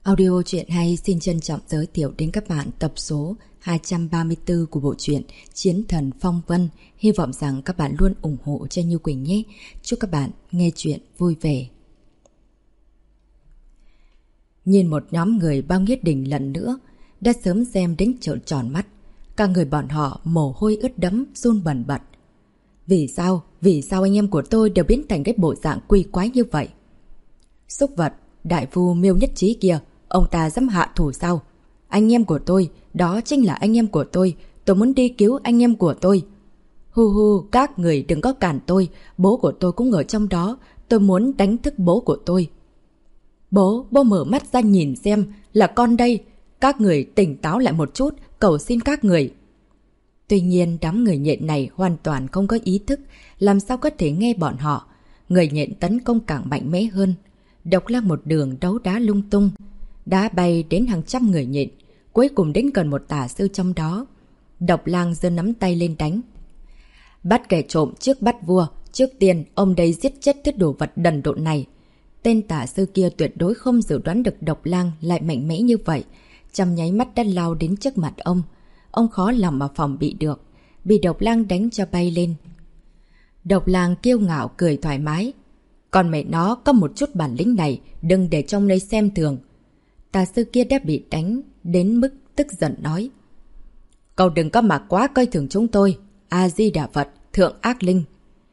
Audio truyện hay xin trân trọng giới thiệu đến các bạn tập số 234 của bộ truyện Chiến Thần Phong Vân. Hy vọng rằng các bạn luôn ủng hộ cho Như Quỳnh nhé. Chúc các bạn nghe truyện vui vẻ. Nhìn một nhóm người bao Nghĩa Đình lần nữa, đã sớm xem đến trợn tròn mắt. Cả người bọn họ mồ hôi ướt đẫm, run bần bật. Vì sao anh em của tôi đều biến thành cái bộ dạng quỷ quái như vậy? Xúc vật, đại phu Miêu Nhất Trí kia, ông ta dám hạ thủ sao? Anh em của tôi, đó chính là anh em của tôi muốn đi cứu anh em của tôi. Hu, các người đừng có cản tôi, bố của tôi cũng ở trong đó, tôi muốn đánh thức bố của tôi. Bố mở mắt ra nhìn xem, là con đây, các người tỉnh táo lại một chút, cầu xin các người. Tuy nhiên đám người nhện này hoàn toàn không có ý thức, làm sao có thể nghe bọn họ. Người nhện tấn công càng mạnh mẽ hơn. Độc Lang một đường đấu đá lung tung, đá bay đến hàng trăm người nhện, cuối cùng đến gần một tà sư trong đó. Độc Lang giơ nắm tay lên đánh. Bắt kẻ trộm trước bắt vua, trước tiên ông đây giết chết thứ đồ vật đần độn này. Tên tà sư kia tuyệt đối không dự đoán được Độc Lang lại mạnh mẽ như vậy, trong nháy mắt đã lao đến trước mặt ông. Ông khó lòng mà phòng bị được, bị Độc Lang đánh cho bay lên. Độc Lang kiêu ngạo cười thoải mái. Còn mẹ nó có một chút bản lĩnh này, đừng để trong đây xem thường. Tà sư kia đã bị đánh đến mức tức giận nói. Cậu đừng có mà quá coi thường chúng tôi. A-di-đà Phật, thượng ác linh.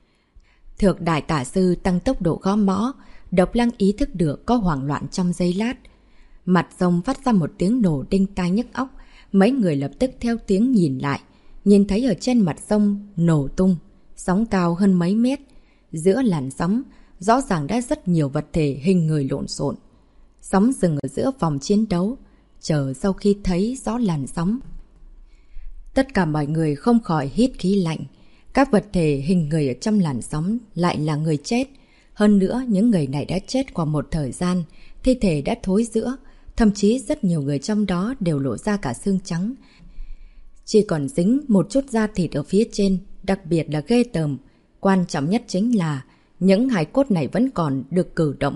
Thượng đại tà sư tăng tốc độ gõ mõ. Độc Lang ý thức được có hoảng loạn trong giây lát. Mặt rồng phát ra một tiếng nổ đinh tai nhức óc. Mấy người lập tức theo tiếng nhìn lại. Nhìn thấy ở trên mặt sông nổ tung, sóng cao hơn mấy mét. Giữa làn sóng rõ ràng đã rất nhiều vật thể hình người lộn xộn. Sóng dừng ở giữa vòng chiến đấu, chờ sau khi thấy rõ làn sóng. Tất cả mọi người không khỏi hít khí lạnh. Các vật thể hình người ở trong làn sóng lại là người chết. Hơn nữa, những người này đã chết qua một thời gian, thi thể đã thối rữa, thậm chí rất nhiều người trong đó đều lộ ra cả xương trắng. Chỉ còn dính một chút da thịt ở phía trên, đặc biệt là ghê tởm. Quan trọng nhất chính là những hài cốt này vẫn còn được cử động.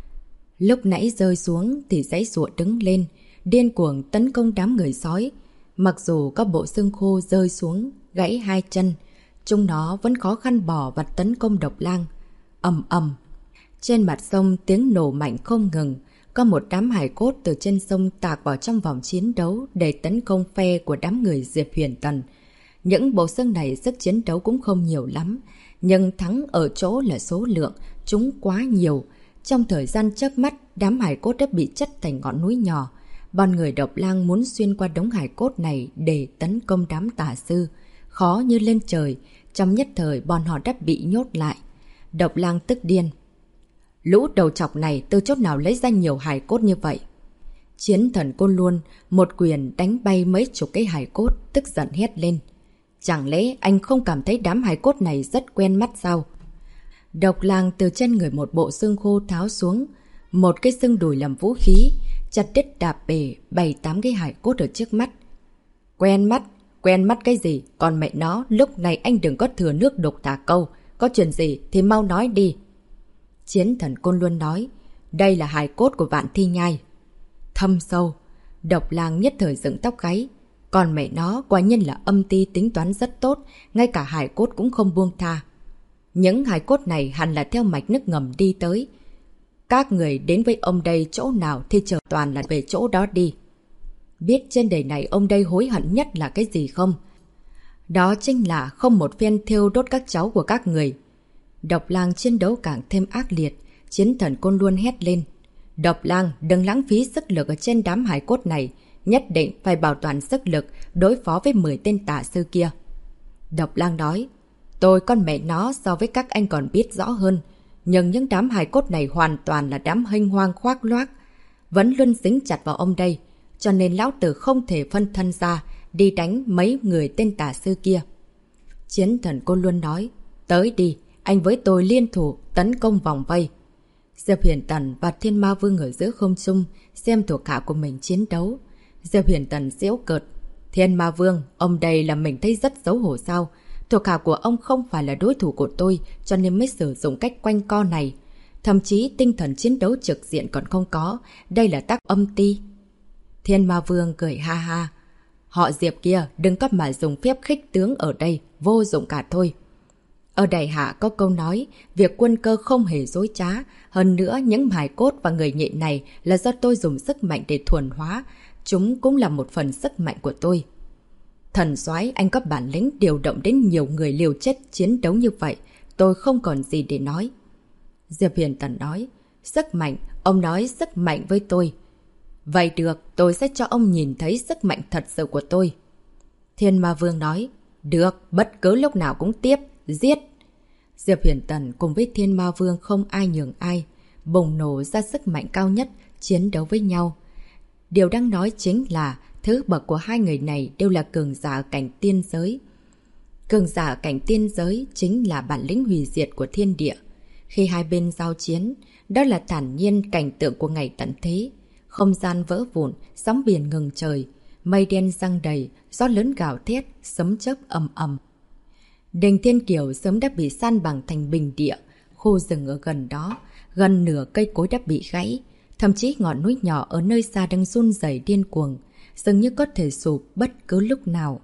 Lúc nãy rơi xuống thì giãy giụa đứng lên, điên cuồng tấn công đám người sói. Mặc dù có bộ xương khô rơi xuống, gãy hai chân, chúng nó vẫn khó khăn bỏ và tấn công Độc Lang. Ầm ầm. Trên mặt sông tiếng nổ mạnh không ngừng, có một đám hài cốt từ trên sông tạc vào trong vòng chiến đấu để tấn công phe của đám người Diệp Huyền Tần. Những bộ xương này sức chiến đấu cũng không nhiều lắm, nhưng thắng ở chỗ là số lượng, chúng quá nhiều. Trong thời gian chớp mắt, đám hài cốt đã bị chất thành ngọn núi nhỏ. Bọn người Độc Lang muốn xuyên qua đống hài cốt này để tấn công đám tà sư, khó như lên trời. Trong nhất thời bọn họ đã bị nhốt lại. Độc Lang tức điên. Lũ đầu chọc này từ chỗ nào lấy ra nhiều hài cốt như vậy? Chiến Thần Côn Luân một quyền đánh bay mấy chục cái hài cốt, tức giận hét lên. Chẳng lẽ anh không cảm thấy đám hài cốt này rất quen mắt sao? Độc Lang từ trên người một bộ xương khô tháo xuống, một cái xương đùi làm vũ khí, chặt đứt đạp bể 7-8 cái hài cốt ở trước mắt. Quen mắt cái gì? Còn mẹ nó, lúc này anh đừng có thừa nước đục thả câu, có chuyện gì thì mau nói đi. Chiến Thần Côn Luân nói, đây là hài cốt của Vạn Thi Nhai. Thâm sâu, Độc Lang nhất thời dựng tóc gáy. Còn mẹ nó quả nhiên là âm ty tính toán rất tốt, ngay cả hài cốt cũng không buông tha. Những hài cốt này hẳn là theo mạch nước ngầm đi tới. Các người đến với ông đây chỗ nào thì chờ toàn là về chỗ đó đi. Biết trên đời này ông đây hối hận nhất là cái gì không? Đó chính là không một phen thiêu đốt các cháu của các người. Độc Lang chiến đấu càng thêm ác liệt, Chiến Thần Côn Luân hét lên. Độc Lang đừng lãng phí sức lực ở trên đám hài cốt này, nhất định phải bảo toàn sức lực đối phó với 10 tên tà sư kia. Độc Lang nói, tôi con mẹ nó so với các anh còn biết rõ hơn, nhưng những đám hài cốt này hoàn toàn là đám hênh hoang khoác loác, vẫn luôn dính chặt vào ông đây, cho nên lão tử không thể phân thân ra đi đánh mấy người tên tà sư kia. Chiến Thần Côn Luân nói, tới đi, anh với tôi liên thủ tấn công vòng vây. Diệp Huyền Tần và Thiên Ma Vương ở giữa không trung xem thuộc hạ của mình chiến đấu. Diệp Huyền Tần giễu cợt. Thiên Ma Vương, ông đây là mình thấy rất xấu hổ sao? Thuộc hạ của ông không phải là đối thủ của tôi, cho nên mới sử dụng cách quanh co này. thậm chí tinh thần chiến đấu trực diện còn không có, đây là tác âm ti. Thiên Ma Vương cười ha ha. Họ Diệp kia, đừng có mà dùng phép khích tướng ở đây, vô dụng cả thôi. Ở Đại Hạ có câu nói, việc quân cơ không hề dối trá, hơn nữa những hài cốt và người nhện này là do tôi dùng sức mạnh để thuần hóa, chúng cũng là một phần sức mạnh của tôi. Thần soái, anh có bản lĩnh điều động đến nhiều người liều chết chiến đấu như vậy, tôi không còn gì để nói. Diệp Huyền Tần nói, sức mạnh, ông nói sức mạnh với tôi. Vậy được, tôi sẽ cho ông nhìn thấy sức mạnh thật sự của tôi. Thiên Ma Vương nói, được, bất cứ lúc nào cũng tiếp, giết. Diệp Huyền Tần cùng với Thiên Ma Vương không ai nhường ai, bùng nổ ra sức mạnh cao nhất, chiến đấu với nhau. Điều đang nói chính là thứ bậc của hai người này đều là cường giả cảnh tiên giới. Cường giả cảnh tiên giới chính là bản lĩnh hủy diệt của thiên địa. Khi hai bên giao chiến, đó là thản nhiên cảnh tượng của ngày tận thế. Không gian vỡ vụn, sóng biển ngừng trời, mây đen giăng đầy, gió lớn gào thét, sấm chớp ầm ầm. Đình Thiên Kiều sớm đã bị san bằng thành bình địa, khu rừng ở gần đó, gần nửa cây cối đã bị gãy, thậm chí ngọn núi nhỏ ở nơi xa đang run rẩy điên cuồng, dường như có thể sụp bất cứ lúc nào.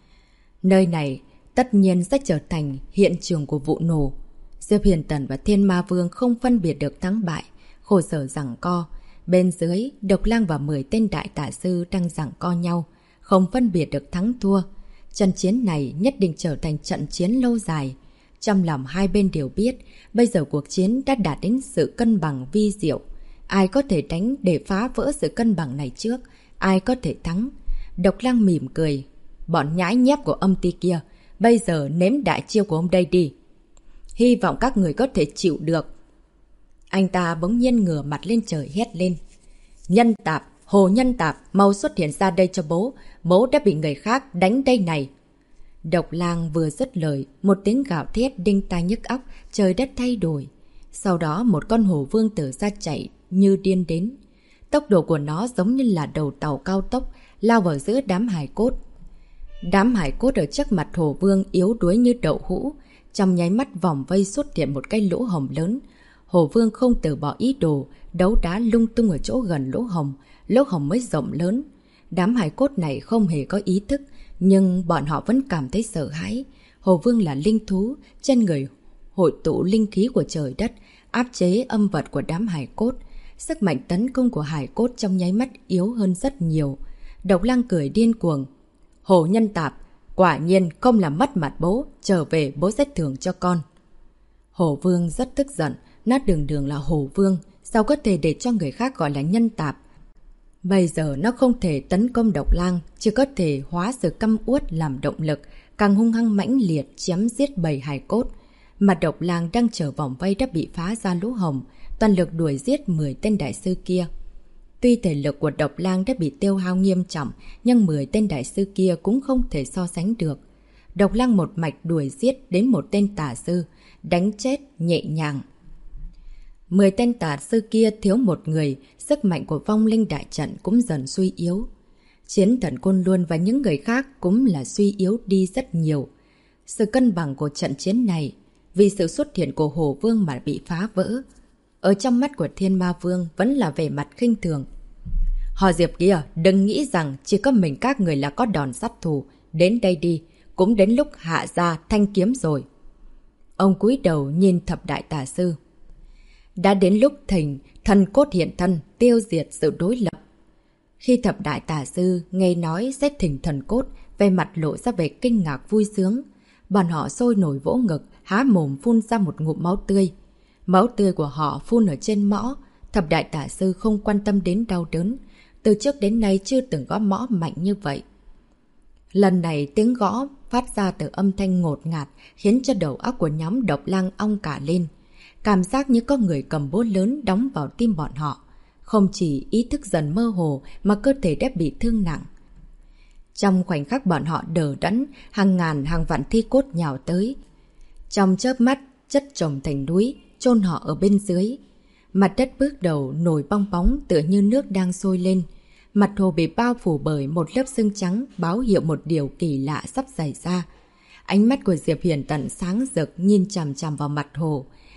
Nơi này tất nhiên sẽ trở thành hiện trường của vụ nổ. Diệp Huyền Tần và Thiên Ma Vương không phân biệt được thắng bại, khổ sở giằng co. Bên dưới, Độc Lang và 10 tên đại tả sư đang giằng co nhau, không phân biệt được thắng thua. Trận chiến này nhất định trở thành trận chiến lâu dài. Trong lòng hai bên đều biết, bây giờ cuộc chiến đã đạt đến sự cân bằng vi diệu. Ai có thể đánh để phá vỡ sự cân bằng này trước, ai có thể thắng. Độc Lang mỉm cười. Bọn nhãi nhép của âm ti kia, bây giờ nếm đại chiêu của ông đây đi. Hy vọng các người có thể chịu được. Anh ta bỗng nhiên ngửa mặt lên trời hét lên. Nhân tạp, Hồ Nhân Tạp, mau xuất hiện ra đây cho bố. Bố đã bị người khác đánh đây này. Độc Lang vừa dứt lời, một tiếng gào thét đinh tai nhức óc, trời đất thay đổi. Sau đó một con hổ vương từ ra chạy như điên đến. Tốc độ của nó giống như là đầu tàu cao tốc, lao vào giữa đám hài cốt. Đám hải cốt ở trước mặt hổ vương yếu đuối như đậu hũ. Trong nháy mắt vòng vây xuất hiện một cái lỗ hổng lớn. Hổ vương không từ bỏ ý đồ, đấu đá lung tung ở chỗ gần lỗ hổng mới rộng lớn. Đám hải cốt này không hề có ý thức, nhưng bọn họ vẫn cảm thấy sợ hãi. Hổ vương là linh thú, trên người hội tụ linh khí của trời đất, áp chế âm vật của đám hải cốt. Sức mạnh tấn công của hải cốt trong nháy mắt yếu hơn rất nhiều. Độc Lang cười điên cuồng. Hồ Nhân Tạp, quả nhiên không làm mất mặt bố, trở về bố sẽ thưởng cho con. Hổ vương rất tức giận, nó đường đường là hổ vương, sao có thể để cho người khác gọi là Nhân Tạp. Bây giờ nó không thể tấn công Độc Lang, chỉ có thể hóa sự căm uất làm động lực, càng hung hăng mãnh liệt chém giết bầy hài cốt. Mà Độc Lang đang trở vòng vây đã bị phá ra lỗ hổng, toàn lực đuổi giết 10 tên đại sư kia. Tuy thể lực của Độc Lang đã bị tiêu hao nghiêm trọng, nhưng 10 tên đại sư kia cũng không thể so sánh được. Độc Lang một mạch đuổi giết đến một tên tà sư, đánh chết nhẹ nhàng. 10 tên tà sư kia thiếu một người, sức mạnh của vong linh đại trận cũng dần suy yếu. Chiến thần Côn Luân và những người khác cũng là suy yếu đi rất nhiều. Sự cân bằng của trận chiến này, vì sự xuất hiện của Hổ Vương mà bị phá vỡ. Ở trong mắt của Thiên Ma Vương vẫn là vẻ mặt khinh thường. Họ Diệp kia, đừng nghĩ rằng chỉ có mình các người là có đòn sát thủ. Đến đây đi, cũng đến lúc hạ ra thanh kiếm rồi. Ông cúi đầu nhìn thập đại tà sư. Đã đến lúc thần cốt hiện thân, tiêu diệt sự đối lập. Khi thập đại tà sư nghe nói sẽ thỉnh thần cốt, về mặt lộ ra vẻ kinh ngạc vui sướng. Bọn họ sôi nổi vỗ ngực, há mồm phun ra một ngụm máu tươi. Máu tươi của họ phun ở trên mõ. Thập đại tà sư không quan tâm đến đau đớn. Từ trước đến nay chưa từng có mõ mạnh như vậy. Lần này tiếng gõ phát ra từ âm thanh ngột ngạt, khiến cho đầu óc của nhóm Độc Lang ong cả lên. Cảm giác như có người cầm búa lớn đóng vào tim bọn họ. Không chỉ ý thức dần mơ hồ mà cơ thể đã bị thương nặng. Trong khoảnh khắc bọn họ đờ đẫn, hàng ngàn hàng vạn thi cốt nhào tới. Trong chớp mắt, chất chồng thành núi, chôn họ ở bên dưới. Mặt đất bước đầu nổi bong bóng tựa như nước đang sôi lên. Mặt hồ bị bao phủ bởi một lớp sương trắng báo hiệu một điều kỳ lạ sắp xảy ra. Ánh mắt của Diệp Huyền Tần sáng rực nhìn chằm chằm vào mặt hồ.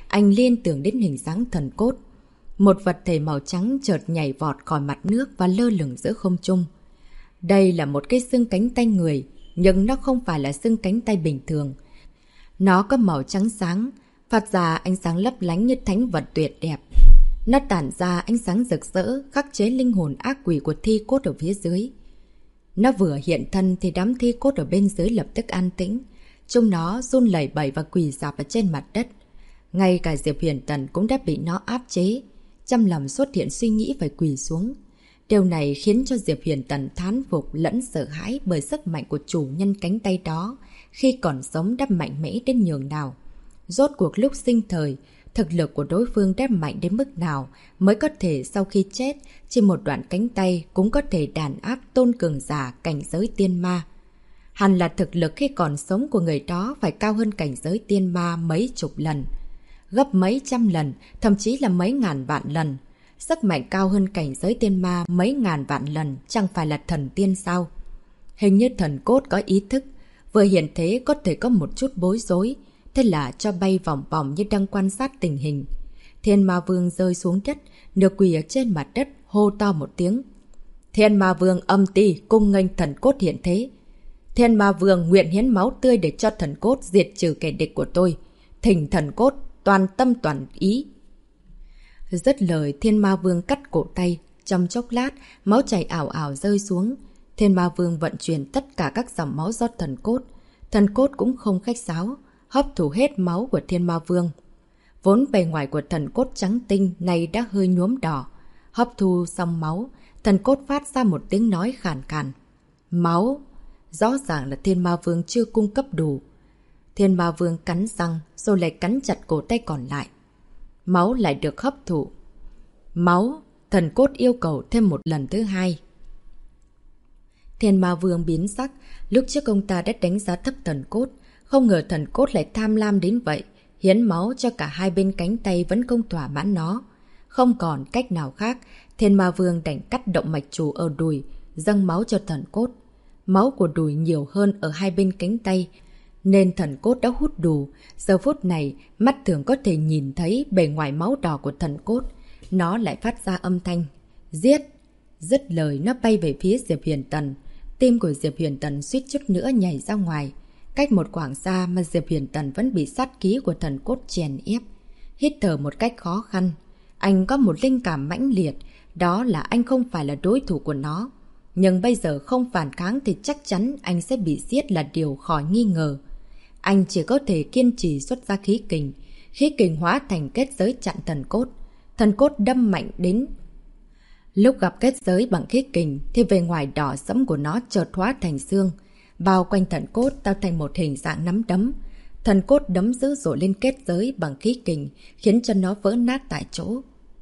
anh liên tưởng đến hình dáng thần cốt. Một vật thể màu trắng chợt nhảy vọt khỏi mặt nước và lơ lửng giữa không trung. Đây là một cái xương cánh tay người, nhưng nó không phải là xương cánh tay bình thường. Nó có màu trắng sáng, phát ra ánh sáng lấp lánh như thánh vật tuyệt đẹp. Nó tản ra ánh sáng rực rỡ, khắc chế linh hồn ác quỷ của thi cốt ở phía dưới. Nó vừa hiện thân thì đám thi cốt ở bên dưới lập tức an tĩnh. Chúng nó run lẩy bẩy và quỳ rạp ở trên mặt đất. Ngay cả Diệp Huyền Tần cũng đã bị nó áp chế. Trong lòng xuất hiện suy nghĩ phải quỳ xuống. Điều này khiến cho Diệp Huyền Tần thán phục lẫn sợ hãi bởi sức mạnh của chủ nhân cánh tay đó khi còn sống đã mạnh mẽ đến nhường nào. Rốt cuộc lúc sinh thời, thực lực của đối phương đã mạnh đến mức nào mới có thể sau khi chết, chỉ một đoạn cánh tay cũng có thể đàn áp tôn cường giả cảnh giới tiên ma. Hẳn là thực lực khi còn sống của người đó phải cao hơn cảnh giới tiên ma mấy chục lần, gấp mấy trăm lần, thậm chí là mấy ngàn vạn lần. Sức mạnh cao hơn cảnh giới tiên ma mấy ngàn vạn lần chẳng phải là thần tiên sao? Hình như thần cốt có ý thức, vừa hiện thế có thể có một chút bối rối, thế là cho bay vòng vòng như đang quan sát tình hình. Thiên Ma Vương rơi xuống đất, nửa quỳ ở trên mặt đất, hô to một tiếng. Thiên Ma Vương âm ti cung nghênh thần cốt hiện thế. Thiên Ma Vương nguyện hiến máu tươi để cho thần cốt diệt trừ kẻ địch của tôi. Thỉnh thần cốt toàn tâm toàn ý. Dứt lời, Thiên Ma Vương cắt cổ tay, trong chốc lát, máu chảy ảo ảo rơi xuống. Thiên Ma Vương vận chuyển tất cả các dòng máu do thần cốt. Thần cốt cũng không khách sáo, hấp thụ hết máu của Thiên Ma Vương. Vốn bề ngoài của thần cốt trắng tinh này đã hơi nhuốm đỏ. Hấp thu xong máu, thần cốt phát ra một tiếng nói khàn khàn. Máu! Rõ ràng là Thiên Ma Vương chưa cung cấp đủ. Thiên Ma Vương cắn răng rồi lại cắn chặt cổ tay còn lại. Máu lại được hấp thụ. Máu! Thần cốt yêu cầu thêm một lần thứ hai. Thiên Ma Vương biến sắc. Lúc trước ông ta đã đánh giá thấp thần cốt. Không ngờ thần cốt lại tham lam đến vậy. Hiến máu cho cả hai bên cánh tay vẫn không thỏa mãn nó. Không còn cách nào khác, Thiên Ma Vương đành cắt động mạch chủ ở đùi, dâng máu cho thần cốt. Máu của đùi nhiều hơn ở hai bên cánh tay, nên thần cốt đã hút đủ. Giờ phút này, mắt thường có thể nhìn thấy bề ngoài máu đỏ của thần cốt. Nó lại phát ra âm thanh. Giết! Dứt lời nó bay về phía Diệp Huyền Tần. Tim của Diệp Huyền Tần suýt chút nữa nhảy ra ngoài. Cách một khoảng xa mà Diệp Huyền Tần vẫn bị sát khí của thần cốt chèn ép. Hít thở một cách khó khăn. Anh có một linh cảm mãnh liệt, đó là anh không phải là đối thủ của nó. Nhưng bây giờ không phản kháng thì chắc chắn anh sẽ bị giết là điều khỏi nghi ngờ. Anh chỉ có thể kiên trì xuất ra khí kình. Khí kình hóa thành kết giới chặn thần cốt. Thần cốt đâm mạnh đến. Lúc gặp kết giới bằng khí kình thì bề ngoài đỏ sẫm của nó chợt hóa thành xương. Bao quanh thần cốt tạo thành một hình dạng nắm đấm. Thần cốt đấm dữ dội lên kết giới bằng khí kình, khiến cho nó vỡ nát tại chỗ.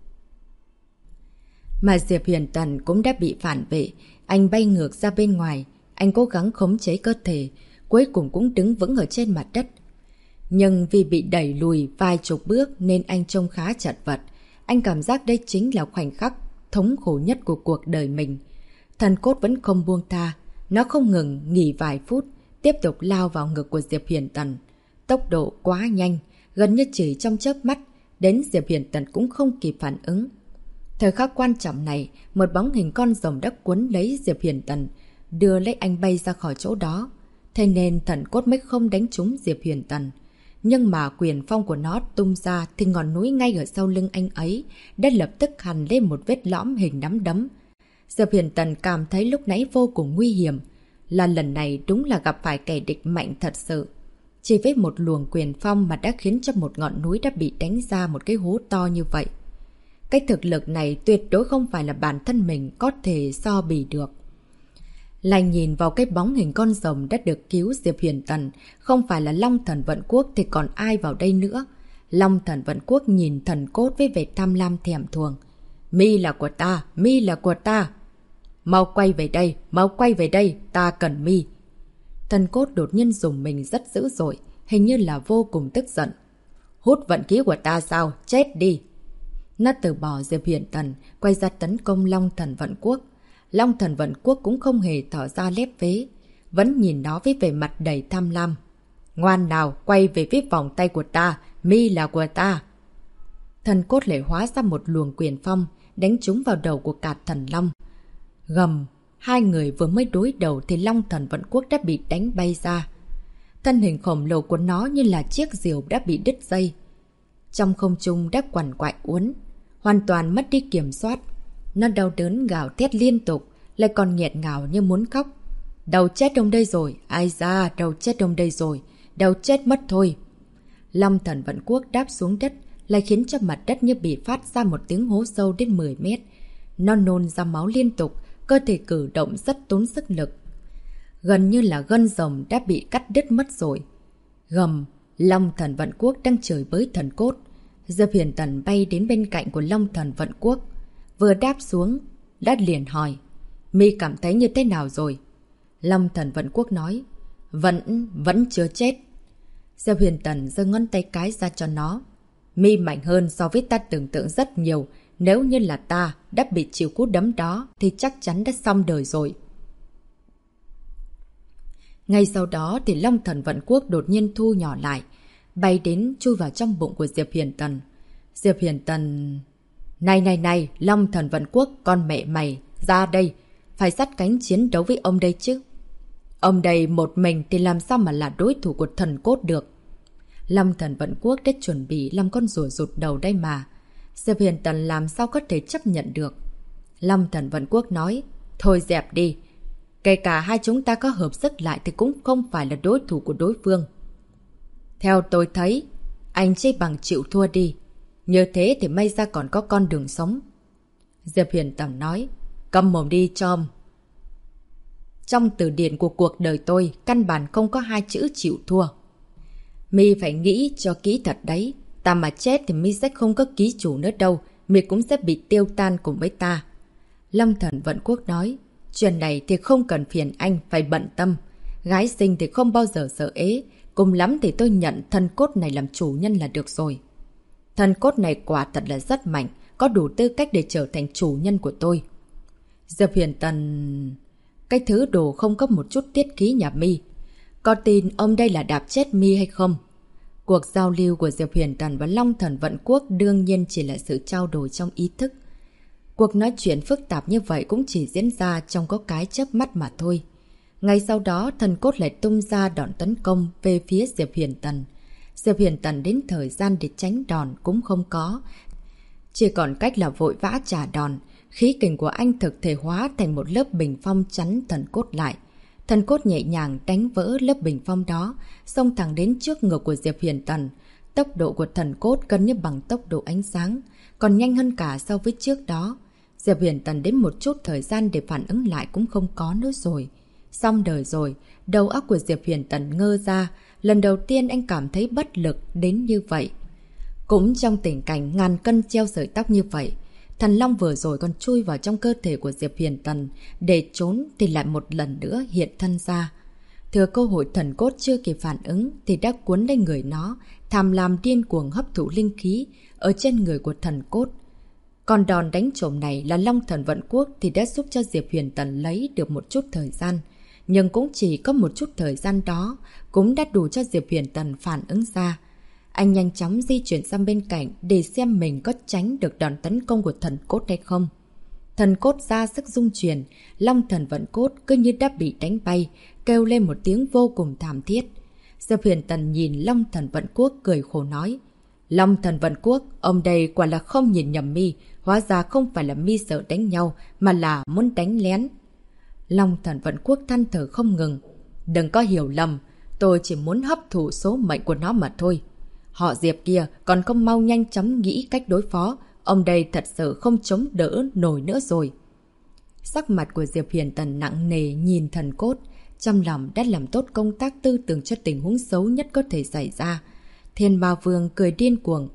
Mà Diệp Huyền Tần cũng đã bị phản vệ. Anh bay ngược ra bên ngoài. Anh cố gắng khống chế cơ thể, cuối cùng cũng đứng vững ở trên mặt đất. Nhưng vì bị đẩy lùi vài chục bước nên anh trông khá chật vật. Anh cảm giác đây chính là khoảnh khắc thống khổ nhất của cuộc đời mình. Thần cốt vẫn không buông tha. Nó không ngừng nghỉ vài phút, tiếp tục lao vào ngực của Diệp Huyền Tần. Tốc độ quá nhanh, gần như chỉ trong chớp mắt, đến Diệp Huyền Tần cũng không kịp phản ứng. Thời khắc quan trọng này, một bóng hình con rồng đã cuốn lấy Diệp Huyền Tần, đưa lấy anh bay ra khỏi chỗ đó. Thế nên thần cốt mới không đánh trúng Diệp Huyền Tần. Nhưng mà quyền phong của nó tung ra thì ngọn núi ngay ở sau lưng anh ấy đã lập tức hằn lên một vết lõm hình nắm đấm. Diệp Huyền Tần cảm thấy lúc nãy vô cùng nguy hiểm. Là lần này đúng là gặp phải kẻ địch mạnh thật sự. Chỉ với một luồng quyền phong mà đã khiến cho một ngọn núi đã bị đánh ra một cái hố to như vậy. Cái thực lực này tuyệt đối không phải là bản thân mình có thể so bì được. Lại nhìn vào cái bóng hình con rồng đã được cứu Diệp Huyền Tần, không phải là Long Thần Vận Quốc thì còn ai vào đây nữa. Long Thần Vận Quốc nhìn thần cốt với vẻ tham lam thèm thuồng. Mi là của ta, mi là của ta. Mau quay về đây, ta cần mi. Thần cốt đột nhiên dùng mình rất dữ dội, hình như là vô cùng tức giận. Hút vận khí của ta sao, chết đi. Nó từ bỏ Diệp Huyền Tần, quay ra tấn công Long Thần Vận Quốc. Long Thần Vận Quốc cũng không hề tỏ ra lép vế, vẫn nhìn nó với vẻ mặt đầy tham lam. Ngoan nào, quay về phía vòng tay của ta, mi là của ta. Thần cốt lại hóa ra một luồng quyền phong, đánh trúng vào đầu của cả thần long. Gầm, hai người vừa mới đối đầu thì Long Thần Vận Quốc đã bị đánh bay ra. Thân hình khổng lồ của nó như là chiếc diều đã bị đứt dây. Trong không trung đã quằn quại uốn, hoàn toàn mất đi kiểm soát. Nó đau đớn gào thét liên tục, lại còn nghẹn ngào như muốn khóc. Đầu chết ông đây rồi, ai da, đầu chết ông đây rồi, đầu chết mất thôi. Long Thần Vận Quốc đáp xuống đất, lại khiến cho mặt đất như bị phát ra một tiếng hố sâu đến 10 mét. Nó nôn ra máu liên tục, cơ thể cử động rất tốn sức lực. Gần như là gân rồng đã bị cắt đứt mất rồi. Gầm, Long Thần Vận Quốc đang chửi bới thần cốt. Diệp Huyền Tần bay đến bên cạnh của Long Thần Vận Quốc. Vừa đáp xuống, đã liền hỏi. Mi cảm thấy như thế nào rồi? Long Thần Vận Quốc nói. Vẫn chưa chết. Diệp Huyền Tần giơ ngón tay cái ra cho nó. Mi mạnh hơn so với ta tưởng tượng rất nhiều. Nếu như là ta đã bị chịu cú đấm đó thì chắc chắn đã xong đời rồi. Ngay sau đó thì Long Thần Vận Quốc đột nhiên thu nhỏ lại, bay đến chui vào trong bụng của Diệp Huyền Tần. Diệp Huyền Tần... Này, Long Thần Vận Quốc, con mẹ mày, ra đây, phải sát cánh chiến đấu với ông đây chứ. Ông đây một mình thì làm sao mà là đối thủ của thần cốt được. Long Thần Vận Quốc đã chuẩn bị làm con rùa rụt đầu đây mà. Diệp Huyền Tần làm sao có thể chấp nhận được. Long Thần Vận Quốc nói, thôi dẹp đi. Kể cả hai chúng ta có hợp sức lại thì cũng không phải là đối thủ của đối phương. Theo tôi thấy, anh chỉ bằng chịu thua đi. Như thế thì may ra còn có con đường sống. Diệp Huyền Tần nói, câm mồm đi chom. Trong từ điển của cuộc đời tôi, căn bản không có hai chữ chịu thua. Mi phải nghĩ cho kỹ thật đấy. Ta mà chết thì Mi sẽ không có ký chủ nữa đâu. Mi cũng sẽ bị tiêu tan cùng với ta. Long Thần Vận Quốc nói, chuyện này thì không cần phiền anh phải bận tâm. Gái xinh thì không bao giờ sợ ế. Cùng lắm thì tôi nhận thần cốt này làm chủ nhân là được rồi. Thần cốt này quả thật là rất mạnh, có đủ tư cách để trở thành chủ nhân của tôi. Diệp Huyền Tần... Cái thứ đồ không có một chút tiết khí nhà Mi. Có tin ông đây là đạp chết Mi hay không? Cuộc giao lưu của Diệp Huyền Tần và Long Thần Vận Quốc đương nhiên chỉ là sự trao đổi trong ý thức. Cuộc nói chuyện phức tạp như vậy cũng chỉ diễn ra trong có cái chớp mắt mà thôi. Ngay sau đó, thần cốt lại tung ra đòn tấn công về phía Diệp Huyền Tần. Diệp Huyền Tần đến thời gian để tránh đòn cũng không có. Chỉ còn cách là vội vã trả đòn. Khí kình của anh thực thể hóa thành một lớp bình phong chắn thần cốt lại. Thần cốt nhẹ nhàng đánh vỡ lớp bình phong đó, xông thẳng đến trước ngực của Diệp Huyền Tần. Tốc độ của thần cốt gần như bằng tốc độ ánh sáng, còn nhanh hơn cả so với trước đó. Diệp Huyền Tần đến một chút thời gian để phản ứng lại cũng không có nữa rồi. Xong đời rồi, đầu óc của Diệp Huyền Tần ngơ ra, lần đầu tiên anh cảm thấy bất lực đến như vậy. Cũng trong tình cảnh ngàn cân treo sợi tóc như vậy, thần long vừa rồi còn chui vào trong cơ thể của Diệp Huyền Tần, để trốn thì lại một lần nữa hiện thân ra. Thừa cơ hội thần cốt chưa kịp phản ứng thì đã cuốn lấy người nó, tham lam điên cuồng hấp thụ linh khí ở trên người của thần cốt. Còn đòn đánh trộm này là Long Thần Vận Quốc thì đã giúp cho Diệp Huyền Tần lấy được một chút thời gian. Nhưng cũng chỉ có một chút thời gian đó cũng đã đủ cho Diệp Huyền Tần phản ứng ra. Anh nhanh chóng di chuyển sang bên cạnh để xem mình có tránh được đòn tấn công của thần cốt hay không. Thần cốt ra sức rung chuyển, Long Thần Vận Cốt cứ như đã bị đánh bay, kêu lên một tiếng vô cùng thảm thiết. Diệp Huyền Tần nhìn Long Thần Vận Quốc cười khổ nói. Long Thần Vận Quốc, ông đây quả là không nhìn nhầm Mi, hóa ra không phải là Mi sợ đánh nhau, mà là muốn đánh lén. Long Thần Vận Quốc than thở không ngừng. Đừng có hiểu lầm, tôi chỉ muốn hấp thụ số mệnh của nó mà thôi. Họ Diệp kia còn không mau nhanh chóng nghĩ cách đối phó, ông đây thật sự không chống đỡ nổi nữa rồi. Sắc mặt của Diệp Huyền Tần nặng nề nhìn thần cốt, trong lòng đã làm tốt công tác tư tưởng cho tình huống xấu nhất có thể xảy ra. Thiên Ma Vương cười điên cuồng.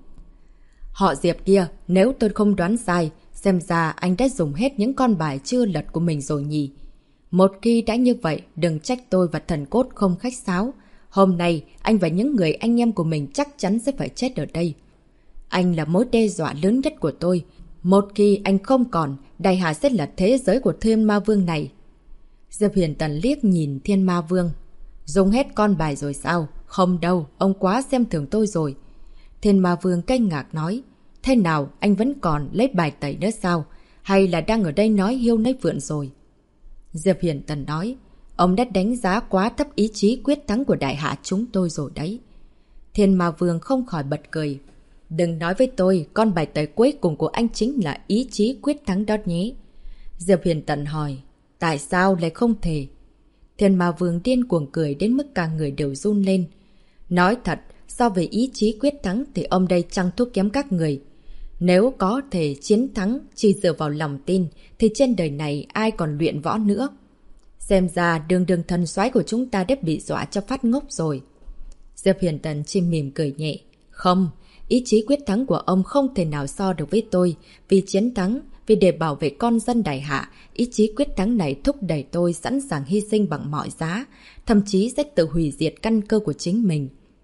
Họ Diệp kia, nếu tôi không đoán sai, xem ra anh đã dùng hết những con bài chưa lật của mình rồi nhỉ. Một khi đã như vậy, đừng trách tôi và thần cốt không khách sáo. Hôm nay, anh và những người anh em của mình chắc chắn sẽ phải chết ở đây. Anh là mối đe dọa lớn nhất của tôi. Một khi anh không còn, Đại Hà sẽ là thế giới của Thiên Ma Vương này. Diệp Huyền Tần liếc nhìn Thiên Ma Vương. Dùng hết con bài rồi sao? Không đâu, ông quá xem thường tôi rồi. Thiên Ma Vương kinh ngạc nói. Thế nào, anh vẫn còn lấy bài tẩy nữa sao? Hay là đang ở đây nói hiêu nói vượn rồi? Diệp Hiền Tần nói, ông đã đánh giá quá thấp ý chí quyết thắng của đại hạ chúng tôi rồi đấy. Thiên Ma Vương không khỏi bật cười. Đừng nói với tôi, con bài tẩy cuối cùng của anh chính là ý chí quyết thắng đó nhé. Diệp Hiền Tần hỏi, tại sao lại không thể? Thiên Ma Vương điên cuồng cười đến mức cả người đều run lên. Nói thật, so về ý chí quyết thắng thì ông đây chẳng thua kém các người. Nếu có thể chiến thắng chỉ dựa vào lòng tin thì trên đời này ai còn luyện võ nữa. Xem ra đường đường thần soái của chúng ta đã bị dọa cho phát ngốc rồi. Diệp Hiền Tần chỉ mỉm cười nhẹ. Không, ý chí quyết thắng của ông không thể nào so được với tôi. Vì chiến thắng, vì để bảo vệ con dân đại hạ, ý chí quyết thắng này thúc đẩy tôi sẵn sàng hy sinh bằng mọi giá, thậm chí sẽ tự hủy diệt căn cơ của chính mình.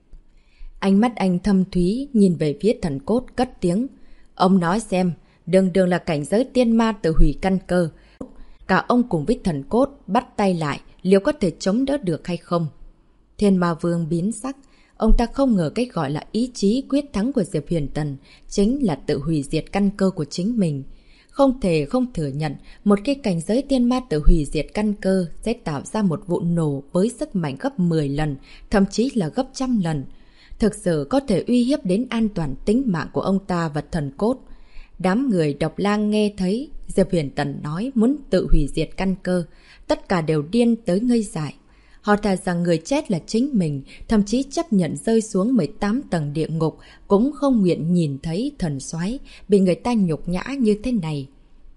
Ánh mắt anh thâm thúy nhìn về phía Thần Cốt cất tiếng. Ông nói xem, đường đường là cảnh giới tiên ma tự hủy căn cơ. Cả ông cùng với Thần Cốt bắt tay lại, liệu có thể chống đỡ được hay không? Thiên Ma Vương biến sắc. Ông ta không ngờ cách gọi là ý chí quyết thắng của Diệp Huyền Tần chính là tự hủy diệt căn cơ của chính mình. Không thể không thừa nhận một cái cảnh giới tiên ma tự hủy diệt căn cơ sẽ tạo ra một vụ nổ với sức mạnh gấp 10 lần, thậm chí là gấp trăm lần. Thực sự có thể uy hiếp đến an toàn tính mạng của ông ta và Thần Cốt. Đám người Độc Lang nghe thấy Diệp Huyền Tần nói muốn tự hủy diệt căn cơ, tất cả đều điên tới ngây dại. Họ thà rằng người chết là chính mình, thậm chí chấp nhận rơi xuống 18 tầng địa ngục, cũng không nguyện nhìn thấy thần soái bị người ta nhục nhã như thế này.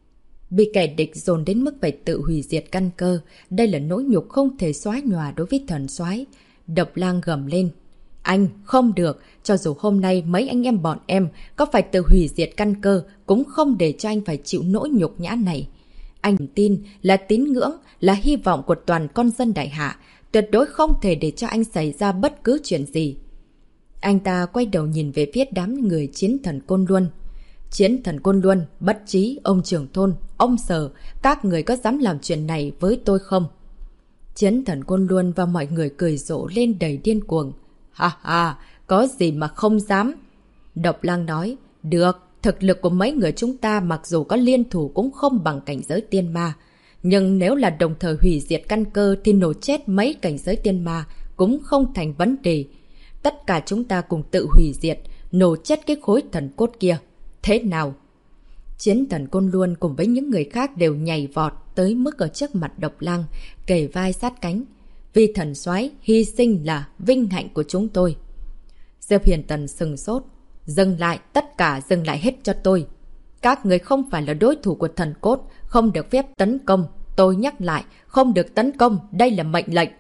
Bị kẻ địch dồn đến mức phải tự hủy diệt căn cơ, đây là nỗi nhục không thể xóa nhòa đối với thần soái. Độc Lang gầm lên. Anh, không được, cho dù hôm nay mấy anh em bọn em có phải tự hủy diệt căn cơ, cũng không để cho anh phải chịu nỗi nhục nhã này. Anh tin là tín ngưỡng, là hy vọng của toàn con dân đại hạ, tuyệt đối không thể để cho anh xảy ra bất cứ chuyện gì. Anh ta quay đầu nhìn về phía đám người chiến thần Côn Luân. Chiến thần Côn Luân, Bất Trí, ông trưởng thôn, ông Sở, các người có dám làm chuyện này với tôi không? Chiến thần Côn Luân và mọi người cười rộ lên đầy điên cuồng. Ha ha, có gì mà không dám. Độc Lang nói, được, thực lực của mấy người chúng ta mặc dù có liên thủ cũng không bằng cảnh giới tiên ma. Nhưng nếu là đồng thời hủy diệt căn cơ thì nổ chết mấy cảnh giới tiên ma cũng không thành vấn đề. Tất cả chúng ta cùng tự hủy diệt, nổ chết cái khối thần cốt kia. Thế nào? Chiến thần Côn Luân cùng với những người khác đều nhảy vọt tới mức ở trước mặt Độc Lang, kề vai sát cánh. Vì thần soái hy sinh là vinh hạnh của chúng tôi. Diệp Hiền Tần sừng sốt. Dừng lại, tất cả dừng lại hết cho tôi. Các người không phải là đối thủ của thần cốt, không được phép tấn công. Tôi nhắc lại, không được tấn công, đây là mệnh lệnh.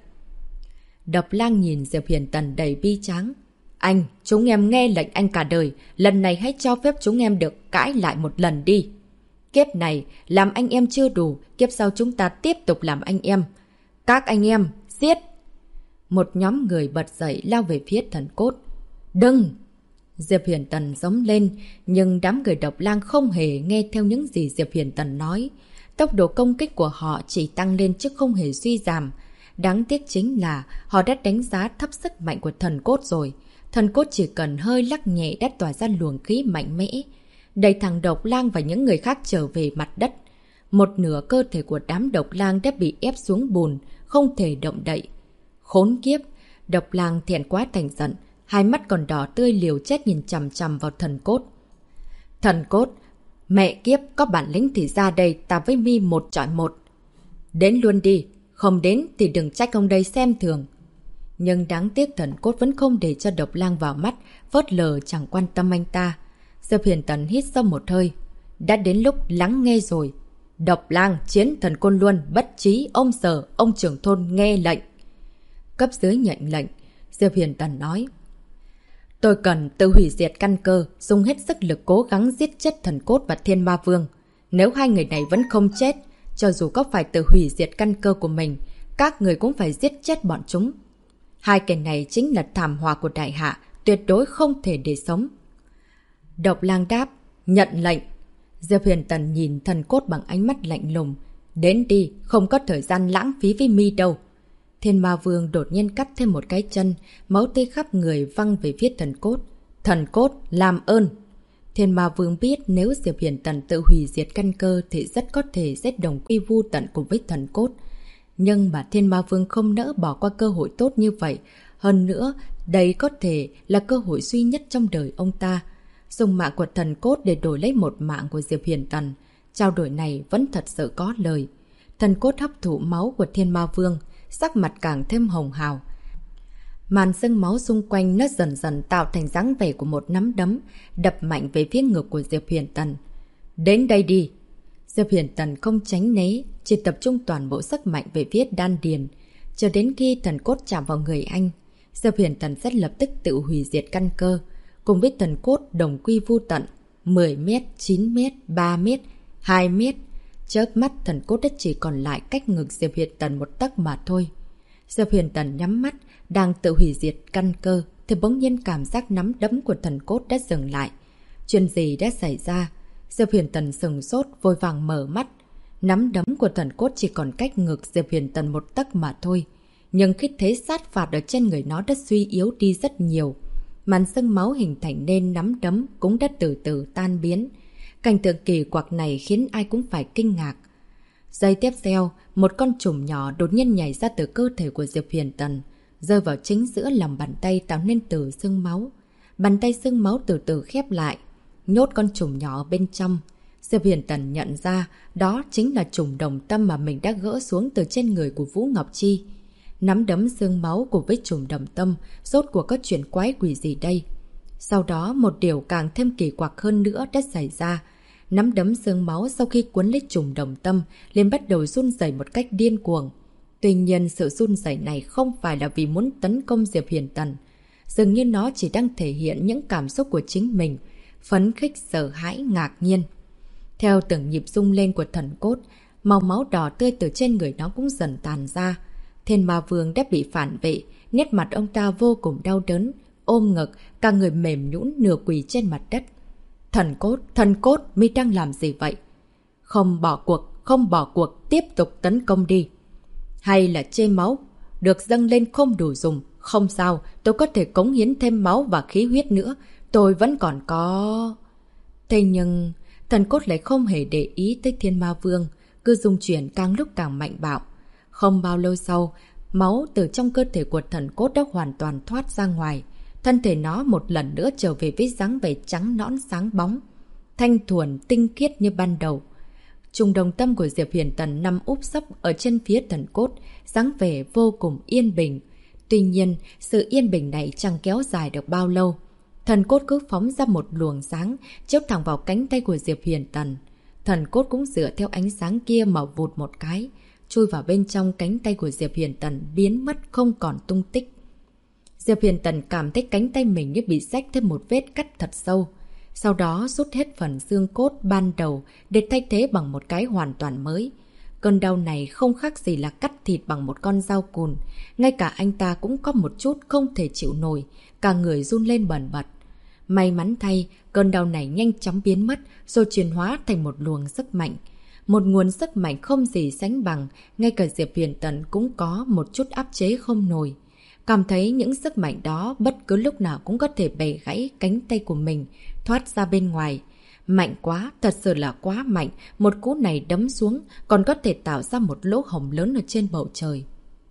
Độc Lang nhìn Diệp Hiền Tần đầy bi tráng. Anh, chúng em nghe lệnh anh cả đời, lần này hãy cho phép chúng em được cãi lại một lần đi. Kiếp này, làm anh em chưa đủ, kiếp sau chúng ta tiếp tục làm anh em. Các anh em, giết! Một nhóm người bật dậy lao về phía thần cốt. Đừng! Diệp Huyền Tần giống lên, nhưng đám người Độc Lang không hề nghe theo những gì Diệp Huyền Tần nói. Tốc độ công kích của họ chỉ tăng lên chứ không hề suy giảm. Đáng tiếc chính là họ đã đánh giá thấp sức mạnh của thần cốt rồi. Thần cốt chỉ cần hơi lắc nhẹ đã tỏa ra luồng khí mạnh mẽ, đẩy thằng Độc Lang và những người khác trở về mặt đất. Một nửa cơ thể của đám Độc Lang đã bị ép xuống bùn, không thể động đậy. Khốn kiếp! Độc Lang thẹn quá thành giận, hai mắt còn đỏ tươi liều chết nhìn chằm chằm vào thần cốt. Thần cốt! Mẹ kiếp, có bản lĩnh thì ra đây, ta với mi một chọi một. Đến luôn đi, không đến thì đừng trách ông đây xem thường. Nhưng đáng tiếc thần cốt vẫn không để cho Độc Lang vào mắt, phớt lờ chẳng quan tâm anh ta. Diệp Huyền Tần hít sâu một hơi. Đã đến lúc lắng nghe rồi. Độc Lang, chiến thần Côn Luân, Bất Trí, ông Sở, ông trưởng thôn nghe lệnh. Cấp dưới nhận lệnh, Diệp Huyền Tần nói. Tôi cần tự hủy diệt căn cơ, dùng hết sức lực cố gắng giết chết thần cốt và Thiên Ma Vương. Nếu hai người này vẫn không chết, cho dù có phải tự hủy diệt căn cơ của mình, các người cũng phải giết chết bọn chúng. Hai kẻ này chính là thảm họa của đại hạ, tuyệt đối không thể để sống. Độc Lang đáp, nhận lệnh. Diệp Huyền Tần nhìn thần cốt bằng ánh mắt lạnh lùng. Đến đi, không có thời gian lãng phí với mi đâu. Thiên Ma Vương đột nhiên cắt thêm một cái chân, máu tươi khắp người văng về phía thần cốt. Thần cốt, làm ơn! Thiên Ma Vương biết nếu Diệp Hiền Tần tự hủy diệt căn cơ thì rất có thể giết đồng quy vu tận cùng với thần cốt. Nhưng mà Thiên Ma Vương không nỡ bỏ qua cơ hội tốt như vậy. Hơn nữa, đây có thể là cơ hội duy nhất trong đời ông ta. Dùng mạng của thần cốt để đổi lấy một mạng của Diệp Hiền Tần. Trao đổi này vẫn thật sự có lời. Thần cốt hấp thụ máu của Thiên Ma Vương, sắc mặt càng thêm hồng hào. Màn sương máu xung quanh nó dần dần tạo thành dáng vẻ của một nắm đấm, đập mạnh về phía ngực của Diệp Hiền Tần. Đến đây đi! Diệp Hiền Tần không tránh né, chỉ tập trung toàn bộ sức mạnh về phía đan điền. Cho đến khi thần cốt chạm vào người anh, Diệp Hiền Tần sẽ lập tức tự hủy diệt căn cơ, cùng với thần cốt đồng quy vu tận. 10 mét, 9 mét, 3 mét, 2 mét. Chớp mắt thần cốt đã chỉ còn lại cách ngực Diệp Hiền Tần một tấc mà thôi. Diệp Hiền Tần nhắm mắt, đang tự hủy diệt căn cơ, thì bỗng nhiên cảm giác nắm đấm của thần cốt đã dừng lại. Chuyện gì đã xảy ra? Diệp Hiền Tần sừng sốt, vội vàng mở mắt. Nắm đấm của thần cốt chỉ còn cách ngực Diệp Hiền Tần một tấc mà thôi. Nhưng khí thế sát phạt ở trên người nó đã suy yếu đi rất nhiều. Màn sương máu hình thành nên nắm đấm cũng đã từ từ tan biến. Cảnh tượng kỳ quặc này khiến ai cũng phải kinh ngạc. Giây tiếp theo, một con trùng nhỏ đột nhiên nhảy ra từ cơ thể của Diệp Hiền Tần, rơi vào chính giữa lòng bàn tay tạo nên từ xương máu. Bàn tay xương máu từ từ khép lại, nhốt con trùng nhỏ bên trong. Diệp Hiền Tần nhận ra đó chính là trùng đồng tâm mà mình đã gỡ xuống từ trên người của Vũ Ngọc Chi. Nắm đấm xương máu cùng với trùng đồng tâm, rốt cuộc có chuyện quái quỷ gì đây? Sau đó một điều càng thêm kỳ quặc hơn nữa đã xảy ra. Nắm đấm xương máu sau khi cuốn lấy trùng đồng tâm liền bắt đầu run rẩy một cách điên cuồng. Tuy nhiên sự run rẩy này không phải là vì muốn tấn công Diệp Hiền Tần. Dường như nó chỉ đang thể hiện những cảm xúc của chính mình, phấn khích, sợ hãi, ngạc nhiên. Theo từng nhịp rung lên của thần cốt, màu máu đỏ tươi từ trên người nó cũng dần tàn ra. Thiên Ma Vương đã bị phản vệ, nét mặt ông ta vô cùng đau đớn, ôm ngực, cả người mềm nhũn nửa quỳ trên mặt đất. Thần cốt, mi đang làm gì vậy? Không bỏ cuộc, tiếp tục tấn công đi. Hay là chê máu, được dâng lên không đủ dùng, không sao, tôi có thể cống hiến thêm máu và khí huyết nữa, tôi vẫn còn có... Thế nhưng, thần cốt lại không hề để ý tới Thiên Ma Vương, cứ dung chuyển càng lúc càng mạnh bạo. Không bao lâu sau, máu từ trong cơ thể của thần cốt đã hoàn toàn thoát ra ngoài. Thân thể nó một lần nữa trở về với dáng vẻ trắng nõn sáng bóng, thanh thuần tinh khiết như ban đầu. Trùng đồng tâm của Diệp Hiền Tần nằm úp sấp ở trên phía thần cốt, dáng vẻ vô cùng yên bình. Tuy nhiên, sự yên bình này chẳng kéo dài được bao lâu. Thần cốt cứ phóng ra một luồng sáng, chớp thẳng vào cánh tay của Diệp Hiền Tần. Thần cốt cũng dựa theo ánh sáng kia mà vụt một cái, chui vào bên trong cánh tay của Diệp Hiền Tần, biến mất không còn tung tích. Diệp Hiền Tần cảm thấy cánh tay mình như bị rách thêm một vết cắt thật sâu. Sau đó rút hết phần xương cốt ban đầu để thay thế bằng một cái hoàn toàn mới. Cơn đau này không khác gì là cắt thịt bằng một con dao cùn. Ngay cả anh ta cũng có một chút không thể chịu nổi, cả người run lên bần bật. May mắn thay, cơn đau này nhanh chóng biến mất rồi chuyển hóa thành một luồng sức mạnh. Một nguồn sức mạnh không gì sánh bằng, ngay cả Diệp Hiền Tần cũng có một chút áp chế không nổi. Cảm thấy những sức mạnh đó bất cứ lúc nào cũng có thể bẻ gãy cánh tay của mình, thoát ra bên ngoài. Mạnh quá, thật sự là quá mạnh, một cú này đấm xuống còn có thể tạo ra một lỗ hổng lớn ở trên bầu trời.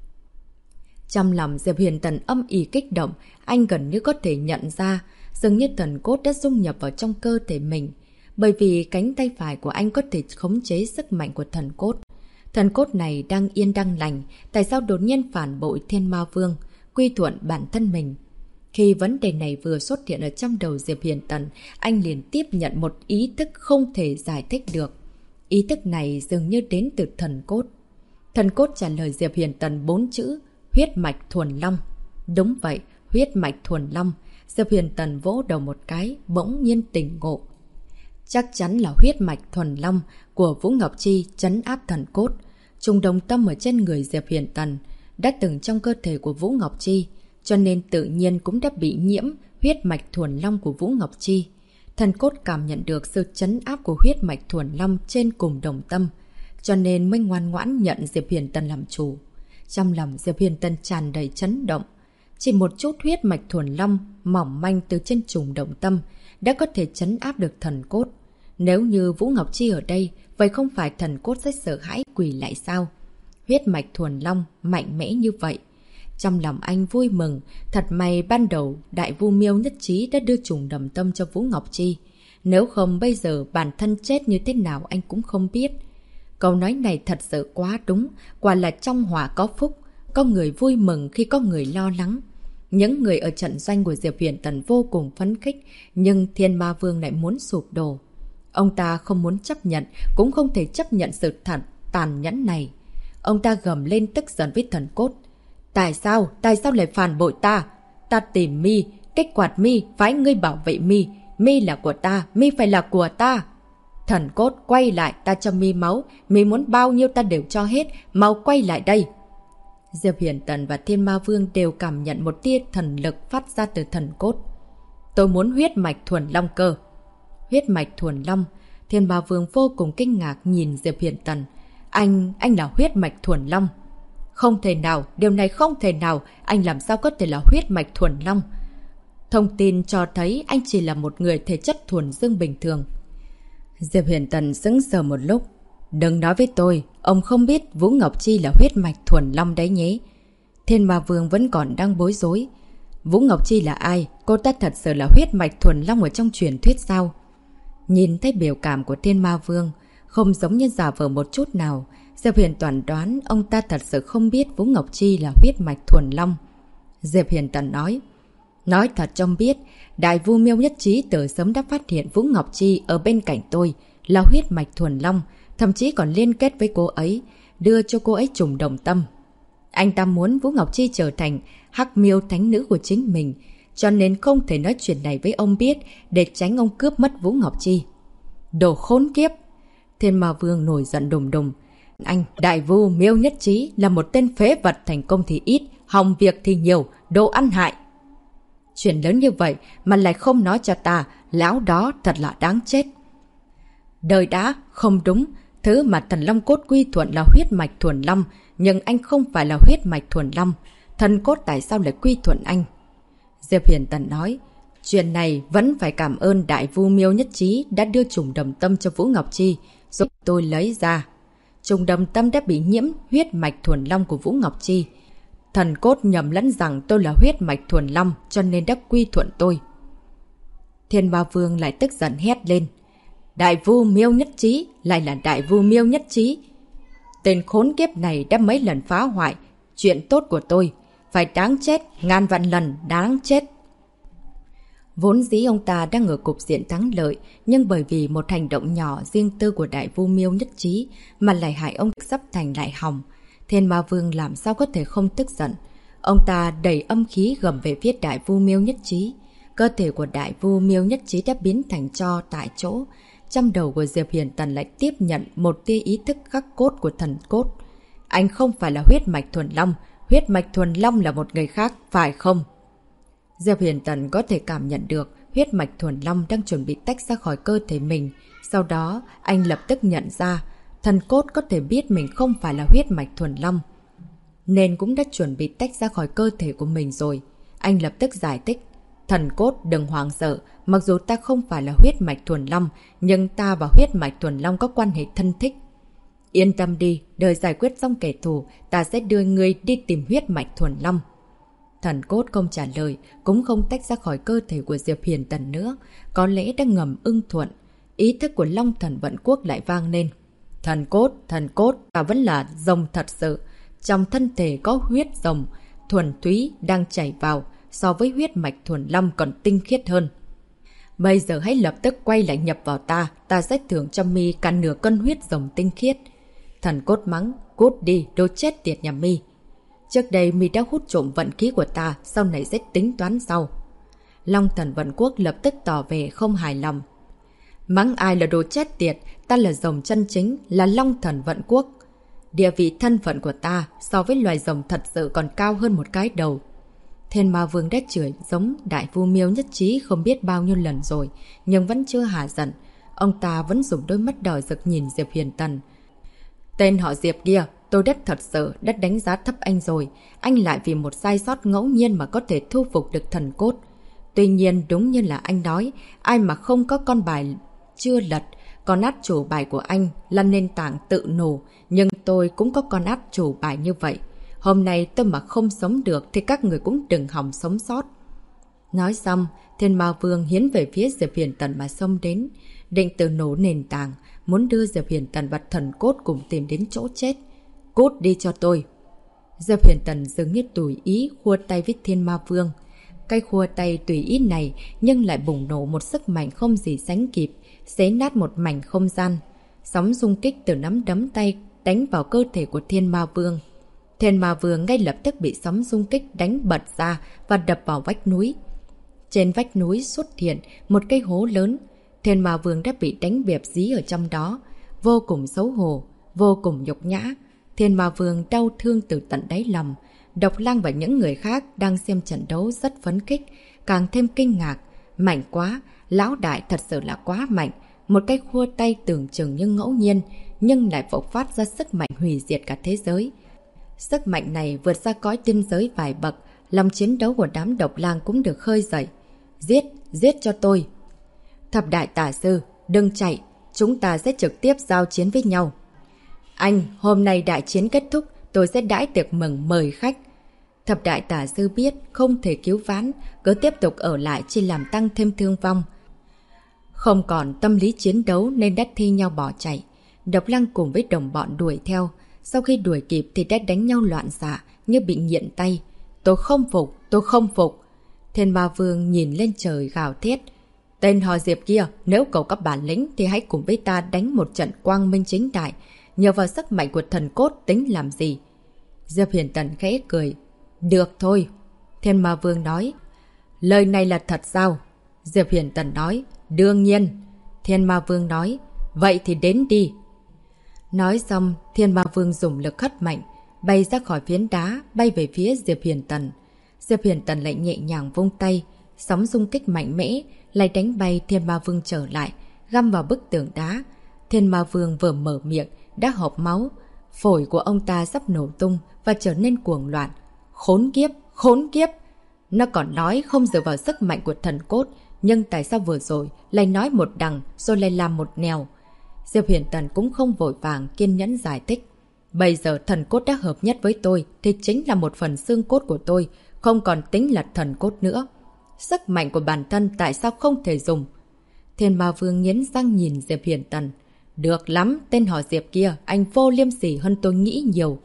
Trong lòng Diệp Hiền Tần âm ỉ kích động, anh gần như có thể nhận ra, dường như thần cốt đã dung nhập vào trong cơ thể mình. Bởi vì cánh tay phải của anh có thể khống chế sức mạnh của thần cốt. Thần cốt này đang yên đang lành, tại sao đột nhiên phản bội Thiên Ma Vương, quy thuận bản thân mình? Khi vấn đề này vừa xuất hiện ở trong đầu Diệp Hiền Tần, anh liền tiếp nhận một ý thức không thể giải thích được. Ý thức này dường như đến từ thần cốt. Thần cốt trả lời Diệp Hiền Tần 4 chữ, huyết mạch thuần long. Đúng vậy, huyết mạch thuần long. Diệp Hiền Tần vỗ đầu một cái, bỗng nhiên tỉnh ngộ. Chắc chắn là huyết mạch thuần long của Vũ Ngọc Chi trấn áp thần cốt. Trùng đồng tâm ở trên người Diệp Hiền Tần đã từng trong cơ thể của Vũ Ngọc Chi, cho nên tự nhiên cũng đã bị nhiễm huyết mạch thuần long của Vũ Ngọc Chi. Thần cốt cảm nhận được sự trấn áp của huyết mạch thuần long trên cùng đồng tâm, cho nên mới ngoan ngoãn nhận Diệp Hiền Tần làm chủ. Trong lòng Diệp Hiền Tần tràn đầy chấn động. Chỉ một chút huyết mạch thuần long mỏng manh từ trên trùng đồng tâm đã có thể trấn áp được thần cốt. Nếu như Vũ Ngọc Chi ở đây, vậy không phải thần cốt sẽ sợ hãi quỳ lại sao? Huyết mạch thuần long, mạnh mẽ như vậy. Trong lòng anh vui mừng, thật may ban đầu Đại Vu Miêu Nhất Trí đã đưa trùng đầm tâm cho Vũ Ngọc Chi. Nếu không bây giờ bản thân chết như thế nào anh cũng không biết. Câu nói này thật sự quá đúng, quả là trong họa có phúc. Có người vui mừng khi có người lo lắng. Những người ở trận doanh của Diệp Huyền Tần vô cùng phấn khích, nhưng Thiên Ma Vương lại muốn sụp đổ. Ông ta không muốn chấp nhận, cũng không thể chấp nhận sự tàn nhẫn này. Ông ta gầm lên tức giận với thần cốt. Tại sao lại phản bội ta? Ta tìm mi, kích hoạt mi, phái ngươi bảo vệ mi. Mi là của ta, mi phải là của ta. Thần cốt quay lại, ta cho mi máu. Mi muốn bao nhiêu ta đều cho hết, mau quay lại đây. Diệp Huyền Tần và Thiên Ma Vương đều cảm nhận một tia thần lực phát ra từ thần cốt. Tôi muốn huyết mạch thuần long cơ. Huyết mạch thuần long. Thiên Ma Vương vô cùng kinh ngạc nhìn Diệp Huyền Tần. Anh là huyết mạch thuần long. Không thể nào, điều này không thể nào. Anh làm sao có thể là huyết mạch thuần long? Thông tin cho thấy anh chỉ là một người thể chất thuần dương bình thường. Diệp Huyền Tần sững sờ một lúc. Đừng nói với tôi, ông không biết Vũ Ngọc Chi là huyết mạch thuần long đấy nhé. Thiên Ma Vương vẫn còn đang bối rối. Vũ Ngọc Chi là ai? Cô ta thật sự là huyết mạch thuần long ở trong truyền thuyết sao? Nhìn thấy biểu cảm của Thiên Ma Vương, không giống như giả vờ một chút nào. Diệp Huyền Toàn đoán ông ta thật sự không biết Vũ Ngọc Chi là huyết mạch thuần long. Diệp Huyền Tần nói thật cho biết, Đại Vu Miêu Nhất Trí từ sớm đã phát hiện Vũ Ngọc Chi ở bên cạnh tôi là huyết mạch thuần long, thậm chí còn liên kết với cô ấy, đưa cho cô ấy trùng đồng tâm. Anh ta muốn Vũ Ngọc Chi trở thành Hắc Miêu thánh nữ của chính mình, cho nên không thể nói chuyện này với ông biết để tránh ông cướp mất Vũ Ngọc Chi. Đồ khốn kiếp! Thiên Ma Vương nổi giận đùng đùng. Anh, Đại Vu Miêu Nhất Trí là một tên phế vật, thành công thì ít, hỏng việc thì nhiều, đồ ăn hại. Chuyện lớn như vậy mà lại không nói cho ta, lão đó thật là đáng chết. Đời đã, không đúng, thứ mà thần long cốt quy thuận là huyết mạch thuần long, nhưng anh không phải là huyết mạch thuần long. Thần cốt tại sao lại quy thuận anh? Diệp Huyền Tần nói, chuyện này vẫn phải cảm ơn Đại Vu Miêu Nhất Trí đã đưa trùng đầm tâm cho Vũ Ngọc Chi, giúp tôi lấy ra. Trùng đầm tâm đã bị nhiễm huyết mạch thuần long của Vũ Ngọc Chi. Thần cốt nhầm lẫn rằng tôi là huyết mạch thuần long, cho nên đã quy thuận tôi. Thiên Ma Vương lại tức giận hét lên. Đại Vu Miêu Nhất Trí, lại là Đại Vu Miêu Nhất Trí. Tên khốn kiếp này đã mấy lần phá hoại chuyện tốt của tôi. Phải đáng chết, ngàn vạn lần đáng chết. Vốn dĩ ông ta đang ở cục diện thắng lợi, nhưng bởi vì một hành động nhỏ riêng tư của Đại Vu Miêu Nhất Trí mà lại hại ông sắp thành lại hỏng. Thiên Ma Vương làm sao có thể không tức giận. Ông ta đẩy âm khí gầm về phía Đại Vu Miêu Nhất Trí. Cơ thể của Đại Vu Miêu Nhất Trí đã biến thành tro tại chỗ. Trong đầu của Diệp Huyền Tần lại tiếp nhận một tia ý thức khắc cốt của thần cốt. Anh không phải là huyết mạch thuần long. Huyết mạch thuần long là một người khác, phải không? Diệp Huyền Tần có thể cảm nhận được huyết mạch thuần long đang chuẩn bị tách ra khỏi cơ thể mình. Sau đó, anh lập tức nhận ra thần cốt có thể biết mình không phải là huyết mạch thuần long, nên cũng đã chuẩn bị tách ra khỏi cơ thể của mình rồi. Anh lập tức giải thích. Thần cốt đừng hoảng sợ, mặc dù ta không phải là huyết mạch thuần long, nhưng ta và huyết mạch thuần long có quan hệ thân thích. Yên tâm đi, đợi giải quyết xong kẻ thù, ta sẽ đưa ngươi đi tìm huyết mạch thuần long. Thần cốt không trả lời, cũng không tách ra khỏi cơ thể của Diệp Huyền Tần nữa, có lẽ đã ngầm ưng thuận. Ý thức của Long Thần Vận Quốc lại vang lên. Thần cốt, ta vẫn là rồng thật sự. Trong thân thể có huyết rồng, thuần túy đang chảy vào, so với huyết mạch thuần long còn tinh khiết hơn. Bây giờ hãy lập tức quay lại nhập vào ta sẽ thưởng cho mi cả nửa cân huyết rồng tinh khiết. Thần cốt mắng, cút đi, đồ chết tiệt nhà mi. Trước đây mi đã hút trộm vận khí của ta, sau này sẽ tính toán sau. Long Thần Vận Quốc lập tức tỏ vẻ không hài lòng. Mắng ai là đồ chết tiệt, ta là rồng chân chính, là Long Thần Vận Quốc. Địa vị thân phận của ta so với loài rồng thật sự còn cao hơn một cái đầu. Thiên Ma Vương đã chửi giống Đại Vu Miêu Nhất Trí không biết bao nhiêu lần rồi, nhưng vẫn chưa hả giận. Ông ta vẫn dùng đôi mắt đỏ rực nhìn Diệp Huyền Tần. Tên họ Diệp kia, tôi thật sự đã đánh giá thấp anh rồi. Anh lại vì một sai sót ngẫu nhiên mà có thể thu phục được thần cốt. Tuy nhiên đúng như là anh nói, ai mà không có con bài chưa lật, con át chủ bài của anh là nền tảng tự nổ, nhưng tôi cũng có con át chủ bài như vậy. Hôm nay tôi mà không sống được thì các người cũng đừng hòng sống sót. Nói xong, Thiên Ma Vương hiến về phía Diệp Huyền Tần mà xông đến, định tự nổ nền tảng, muốn đưa Diệp Huyền Tần và thần cốt cùng tìm đến chỗ chết. Cút đi cho tôi. Diệp Huyền Tần dường như tùy ý khua tay với Thiên Ma Vương. Cái khua tay tùy ý này nhưng lại bùng nổ một sức mạnh không gì sánh kịp, xé nát một mảnh không gian. Sóng xung kích từ nắm đấm tay đánh vào cơ thể của Thiên Ma Vương. Thiên Ma Vương ngay lập tức bị sóng xung kích đánh bật ra và đập vào vách núi. Trên vách núi xuất hiện một cái hố lớn. Thiên Ma Vương đã bị đánh bẹp dí ở trong đó. Vô cùng xấu hổ, vô cùng nhục nhã. Thiên Ma Vương đau thương từ tận đáy lòng. Độc Lang và những người khác đang xem trận đấu rất phấn khích, càng thêm kinh ngạc. Mạnh quá, lão đại thật sự là quá mạnh. Một cái khua tay tưởng chừng như ngẫu nhiên, nhưng lại bộc phát ra sức mạnh hủy diệt cả thế giới. Sức mạnh này vượt ra cõi tiên giới vài bậc, lòng chiến đấu của đám Độc Lang cũng được khơi dậy. Giết, giết cho tôi. Thập đại tà sư, đừng chạy, chúng ta sẽ trực tiếp giao chiến với nhau. Anh, hôm nay đại chiến kết thúc, tôi sẽ đãi tiệc mừng mời khách. Thập đại tà sư biết không thể cứu vãn, cứ tiếp tục ở lại chỉ làm tăng thêm thương vong. Không còn tâm lý chiến đấu nên đã thi nhau bỏ chạy. Độc Lang cùng với đồng bọn đuổi theo. Sau khi đuổi kịp thì đã đánh nhau loạn xạ như bị nghiện tay. Tôi không phục, tôi không phục. Thiên Ma Vương nhìn lên trời gào thét. Tên họ Diệp kia, nếu cậu có bản lĩnh thì hãy cùng với ta đánh một trận quang minh chính đại. Nhờ vào sức mạnh của thần cốt tính làm gì? Diệp Huyền Tần khẽ cười. Được thôi. Thiên Ma Vương nói. Lời này là thật sao? Diệp Huyền Tần nói. Đương nhiên. Thiên Ma Vương nói. Vậy thì đến đi. Nói xong, Thiên Ma Vương dùng lực hất mạnh, bay ra khỏi phiến đá, bay về phía Diệp Huyền Tần. Diệp Huyền Tần lại nhẹ nhàng vung tay, sóng xung kích mạnh mẽ, lại đánh bay Thiên Ma Vương trở lại, găm vào bức tường đá. Thiên Ma Vương vừa mở miệng, đã hộc máu. Phổi của ông ta sắp nổ tung và trở nên cuồng loạn. Khốn kiếp, khốn kiếp! Nó còn nói không dựa vào sức mạnh của thần cốt, nhưng tại sao vừa rồi lại nói một đằng rồi lại làm một nẻo? Diệp Huyền Tần cũng không vội vàng kiên nhẫn giải thích. Bây giờ thần cốt đã hợp nhất với tôi thì chính là một phần xương cốt của tôi, không còn tính là thần cốt nữa. Sức mạnh của bản thân tại sao không thể dùng? Thiên Ma Vương nghiến răng nhìn Diệp Huyền Tần. Được lắm, tên họ Diệp kia, anh vô liêm sỉ hơn tôi nghĩ nhiều.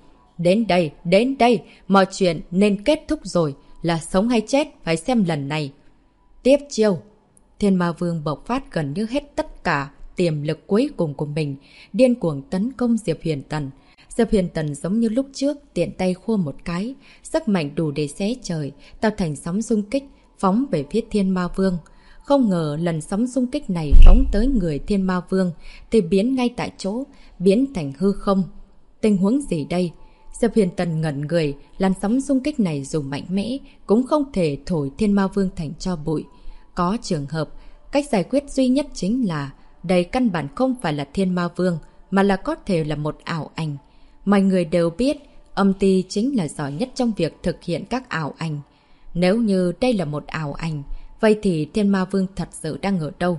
Đến đây, mọi chuyện nên kết thúc rồi, là sống hay chết, phải xem lần này. Tiếp chiêu. Thiên Ma Vương bộc phát gần như hết tất cả tiềm lực cuối cùng của mình, điên cuồng tấn công Diệp Huyền Tần. Diệp Huyền Tần giống như lúc trước, tiện tay khua một cái, sức mạnh đủ để xé trời, tạo thành sóng xung kích, phóng về phía Thiên Ma Vương. Không ngờ lần sóng xung kích này phóng tới người Thiên Ma Vương thì biến ngay tại chỗ, biến thành hư không. Tình huống gì đây? Diệp Huyền Tần ngẩn người, làn sóng xung kích này dù mạnh mẽ cũng không thể thổi Thiên Ma Vương thành tro bụi. Có trường hợp, cách giải quyết duy nhất chính là đây căn bản không phải là Thiên Ma Vương, mà là có thể là một ảo ảnh. Mọi người đều biết, âm ty chính là giỏi nhất trong việc thực hiện các ảo ảnh. Nếu như đây là một ảo ảnh, vậy thì Thiên Ma Vương thật sự đang ở đâu?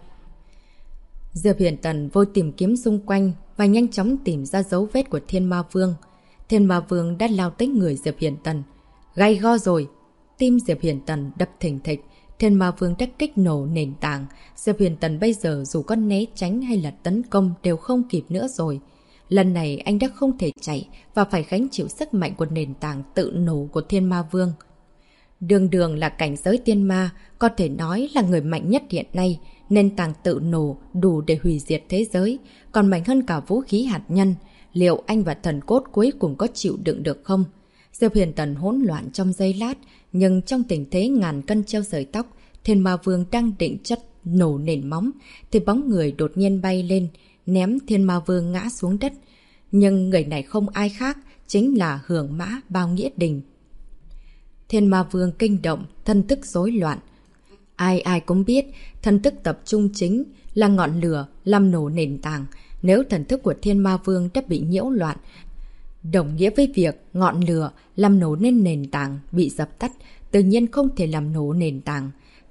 Diệp Huyền Tần vội tìm kiếm xung quanh và nhanh chóng tìm ra dấu vết của Thiên Ma Vương. Thiên Ma Vương đã lao tới người Diệp Huyền Tần. Gay go rồi! Tim Diệp Huyền Tần đập thình thịch. Thiên Ma Vương đã kích nổ nền tảng. Diệp Huyền Tần bây giờ dù có né tránh hay là tấn công đều không kịp nữa rồi. Lần này anh đã không thể chạy và phải gánh chịu sức mạnh của nền tảng tự nổ của Thiên Ma Vương. Đường đường là cảnh giới tiên ma, có thể nói là người mạnh nhất hiện nay. Nền tảng tự nổ đủ để hủy diệt thế giới, còn mạnh hơn cả vũ khí hạt nhân. Liệu anh và thần cốt cuối cùng có chịu đựng được không? Diệp Huyền Tần hỗn loạn trong giây lát, nhưng trong tình thế ngàn cân treo sợi tóc, Thiên Ma Vương đang định chất nổ nền móng, thì bóng người đột nhiên bay lên, ném Thiên Ma Vương ngã xuống đất. Nhưng người này không ai khác, chính là Hưởng Mã Bao Nghĩa Đình. Thiên Ma Vương kinh động, thân thức rối loạn. Ai ai cũng biết, thân thức tập trung chính là ngọn lửa làm nổ nền tảng. Nếu thần thức của Thiên Ma Vương đã bị nhiễu loạn, đồng nghĩa với việc ngọn lửa làm nổ nên nền tảng bị dập tắt, tự nhiên không thể làm nổ nền tảng.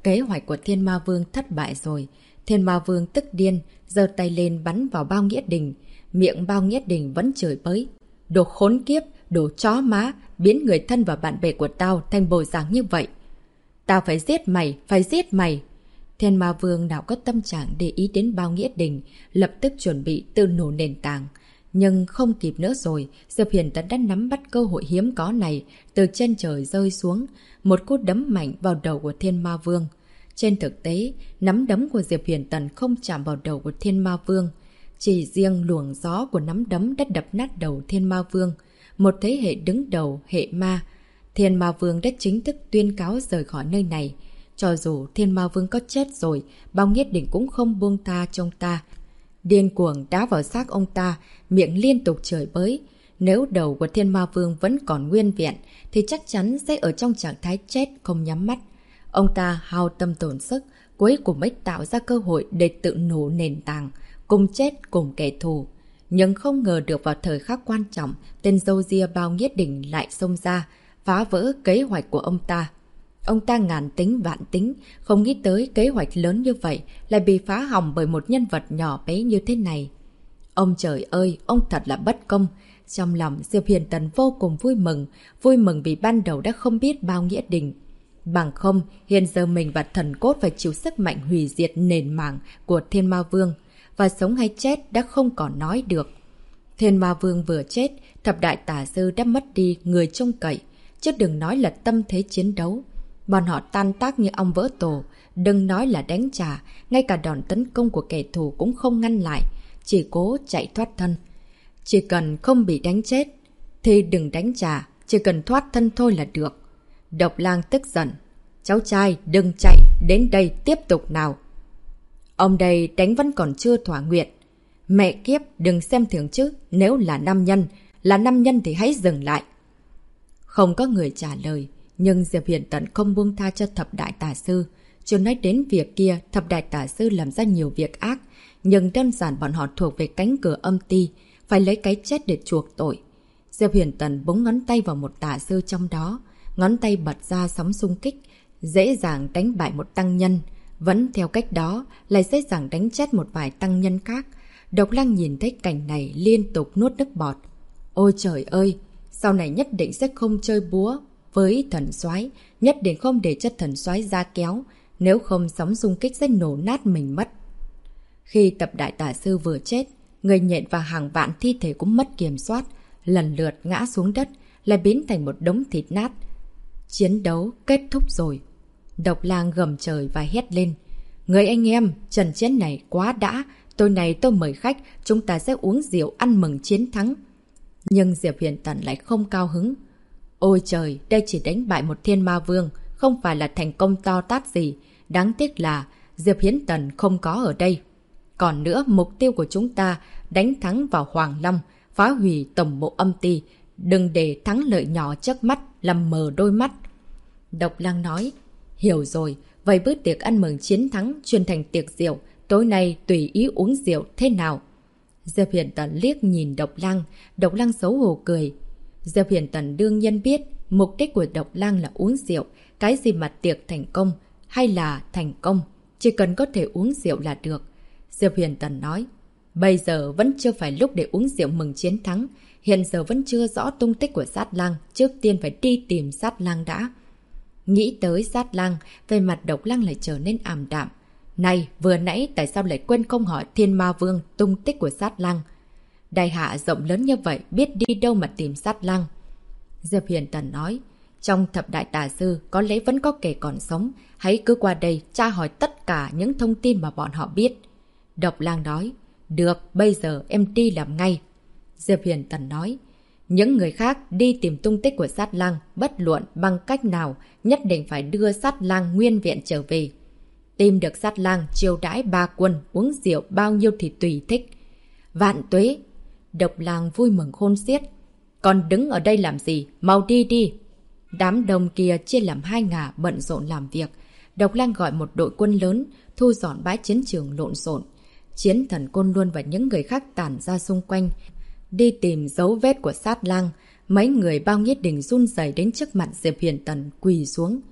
kế hoạch của Thiên Ma Vương thất bại rồi. Thiên Ma Vương tức điên, giơ tay lên bắn vào Bao Nghĩa Đình. Miệng Bao Nghĩa Đình vẫn chửi bới. Đồ khốn kiếp, đồ chó má, biến người thân và bạn bè của tao thành bộ dạng như vậy. Tao phải giết mày, phải giết mày. Thiên Ma Vương nào có tâm trạng để ý đến Bao Nghĩa Đình, lập tức chuẩn bị tự nổ nền tảng. Nhưng không kịp nữa rồi, Diệp Huyền Tần đã nắm bắt cơ hội hiếm có này, từ trên trời rơi xuống, một cú đấm mạnh vào đầu của Thiên Ma Vương. Trên thực tế, nắm đấm của Diệp Huyền Tần không chạm vào đầu của Thiên Ma Vương. Chỉ riêng luồng gió của nắm đấm đã đập nát đầu Thiên Ma Vương. Một thế hệ đứng đầu hệ ma, Thiên Ma Vương đã chính thức tuyên cáo rời khỏi nơi này. Cho dù Thiên Ma Vương có chết rồi, Bao Nghĩa Đình cũng không buông tha cho ông ta. Điên cuồng đá vào xác ông ta, miệng liên tục chửi bới. Nếu đầu của Thiên Ma Vương vẫn còn nguyên vẹn, thì chắc chắn sẽ ở trong trạng thái chết không nhắm mắt. Ông ta hao tâm tổn sức, cuối cùng mới tạo ra cơ hội để tự nổ nền tảng, cùng chết cùng kẻ thù. Nhưng không ngờ được vào thời khắc quan trọng, tên râu ria Bao Nghĩa Đình lại xông ra, phá vỡ kế hoạch của ông ta. Ông ta ngàn tính vạn tính, không nghĩ tới kế hoạch lớn như vậy lại bị phá hỏng bởi một nhân vật nhỏ bé như thế này. Ông trời ơi, ông thật là bất công. Trong lòng Diệp Huyền Tần vô cùng vui mừng vì ban đầu đã không biết Bao Nghĩa Đình. Bằng không, hiện giờ mình và thần cốt phải chịu sức mạnh hủy diệt nền mảng của Thiên Ma Vương, và sống hay chết đã không còn nói được. Thiên Ma Vương vừa chết, thập đại tà sư đã mất đi người trông cậy, chứ đừng nói là tâm thế chiến đấu. Bọn họ tan tác như ong vỡ tổ, đừng nói là đánh trả, ngay cả đòn tấn công của kẻ thù cũng không ngăn lại, chỉ cố chạy thoát thân. Chỉ cần không bị đánh chết, thì đừng đánh trả, chỉ cần thoát thân thôi là được. Độc Lang tức giận. Cháu trai, đừng chạy, đến đây tiếp tục nào. Ông đây đánh vẫn còn chưa thỏa nguyện. Mẹ kiếp, đừng xem thường chứ, nếu là nam nhân thì hãy dừng lại. Không có người trả lời, nhưng Diệp Huyền Tần không buông tha cho thập đại tà sư. Chưa nói đến việc kia, thập đại tà sư làm ra nhiều việc ác, nhưng đơn giản bọn họ thuộc về cánh cửa âm ti, phải lấy cái chết để chuộc tội. Diệp Huyền Tần búng ngón tay vào một tà sư trong đó, ngón tay bật ra sóng xung kích, dễ dàng đánh bại một tăng nhân. Vẫn theo cách đó, lại dễ dàng đánh chết một vài tăng nhân khác. Độc Lang nhìn thấy cảnh này liên tục nuốt nước bọt. Ôi trời ơi, sau này nhất định sẽ không chơi búa với thần soái, nhất định không để cho thần soái ra kéo, nếu không sóng xung kích sẽ nổ nát mình mất. Khi tập đại tà sư vừa chết, người nhện và hàng vạn thi thể cũng mất kiểm soát, lần lượt ngã xuống đất, lại biến thành một đống thịt nát. Chiến đấu kết thúc rồi. Độc Lang gầm trời và hét lên. Người anh em, trận chiến này quá đã, tối nay tôi mời khách, chúng ta sẽ uống rượu ăn mừng chiến thắng. Nhưng Diệp Huyền Tần lại không cao hứng. Ôi trời, đây chỉ đánh bại một Thiên Ma Vương, không phải là thành công to tát gì. Đáng tiếc là Diệp Hiến Tần không có ở đây. Còn nữa, mục tiêu của chúng ta đánh thắng vào Hoàng Long, phá hủy tổng bộ âm ti. Đừng để thắng lợi nhỏ trước mắt làm mờ đôi mắt. Độc Lang nói. Hiểu rồi, vậy bữa tiệc ăn mừng chiến thắng chuyển thành tiệc rượu, tối nay tùy ý uống rượu thế nào? Diệp Huyền Tần liếc nhìn Độc Lang xấu hổ cười. Diệp Huyền Tần đương nhiên biết mục đích của Độc Lang là uống rượu, cái gì mà tiệc thành công hay là thành công, chỉ cần có thể uống rượu là được. Diệp Huyền Tần nói, bây giờ vẫn chưa phải lúc để uống rượu mừng chiến thắng, hiện giờ vẫn chưa rõ tung tích của Sát Lang, trước tiên phải đi tìm Sát Lang đã. Nghĩ tới Sát Lang, về mặt Độc Lang lại trở nên ảm đạm. Này, vừa nãy tại sao lại quên không hỏi Thiên Ma Vương tung tích của Sát Lang? Đại hạ rộng lớn như vậy, biết đi đâu mà tìm Sát Lang? Diệp Huyền Tần nói, trong thập đại tà sư có lẽ vẫn có kẻ còn sống, hãy cứ qua đây tra hỏi tất cả những thông tin mà bọn họ biết. Độc Lang nói, được, bây giờ em đi làm ngay. Diệp Huyền Tần nói, những người khác đi tìm tung tích của Sát Lang, bất luận bằng cách nào, nhất định phải đưa Sát Lang nguyên vẹn trở về. Tìm được Sát Lang, chiêu đãi 3 quân, uống rượu bao nhiêu thì tùy thích. Vạn tuế! Độc Lang vui mừng khôn xiết. Còn đứng ở đây làm gì? Mau đi đi! Đám đông kia chia làm 2 ngả bận rộn làm việc. Độc Lang gọi một đội quân lớn, thu dọn bãi chiến trường lộn xộn. Chiến thần Côn Luân và những người khác tản ra xung quanh, đi tìm dấu vết của Sát Lang. Mấy người Bao Nghĩa Đình run rẩy đến trước mặt Diệp Huyền Tần quỳ xuống.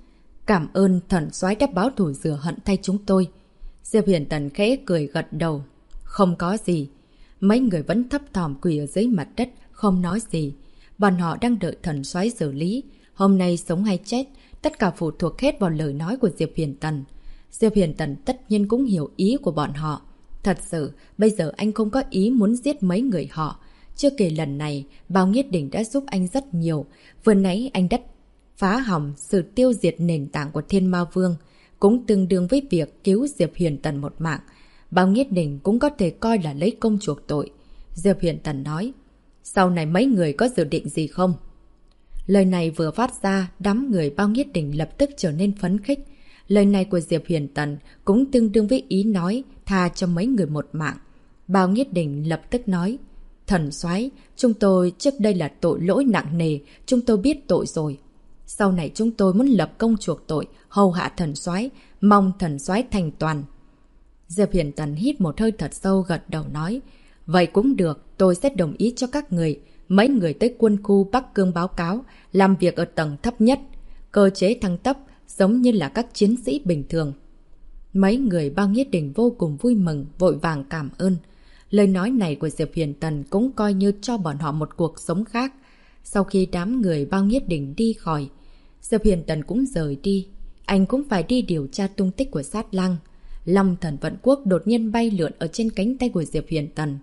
Cảm ơn thần soái đã báo thù rửa hận thay chúng tôi. Diệp Huyền Tần khẽ cười gật đầu. Không có gì. Mấy người vẫn thấp thỏm quỳ ở dưới mặt đất, không nói gì. Bọn họ đang đợi thần soái xử lý. Hôm nay sống hay chết, tất cả phụ thuộc hết vào lời nói của Diệp Huyền Tần. Diệp Huyền Tần tất nhiên cũng hiểu ý của bọn họ. Thật sự, bây giờ anh không có ý muốn giết mấy người họ. Chưa kể lần này, Bao Nghiết Đỉnh đã giúp anh rất nhiều. Vừa nãy anh đã phá hỏng sự tiêu diệt nền tảng của Thiên Ma Vương, cũng tương đương với việc cứu Diệp Huyền Tần một mạng. Bao Nghiết Đỉnh cũng có thể coi là lấy công chuộc tội. Diệp Huyền Tần nói, sau này mấy người có dự định gì không? Lời này vừa phát ra, đám người Bao Nghiết Đỉnh lập tức trở nên phấn khích. Lời này của Diệp Huyền Tần cũng tương đương với ý nói tha cho mấy người một mạng. Bao Nghiết Đỉnh lập tức nói, thần soái, chúng tôi trước đây là tội lỗi nặng nề, chúng tôi biết tội rồi. Sau này chúng tôi muốn lập công chuộc tội, hầu hạ thần soái, mong thần soái thành toàn. Diệp Huyền Tần hít một hơi thật sâu gật đầu nói, vậy cũng được, tôi sẽ đồng ý cho các người. Mấy người tới quân khu Bắc Cương báo cáo, làm việc ở tầng thấp nhất, cơ chế thăng cấp, giống như là các chiến sĩ bình thường. Mấy người Bao Nghiết Đỉnh vô cùng vui mừng, vội vàng cảm ơn. Lời nói này của Diệp Huyền Tần cũng coi như cho bọn họ một cuộc sống khác. Sau khi đám người Bao Nghiết Đỉnh đi khỏi, Diệp Huyền Tần cũng rời đi. Anh cũng phải đi điều tra tung tích của Sát Lang. Long Thần Vận Quốc đột nhiên bay lượn ở trên cánh tay của Diệp Huyền Tần.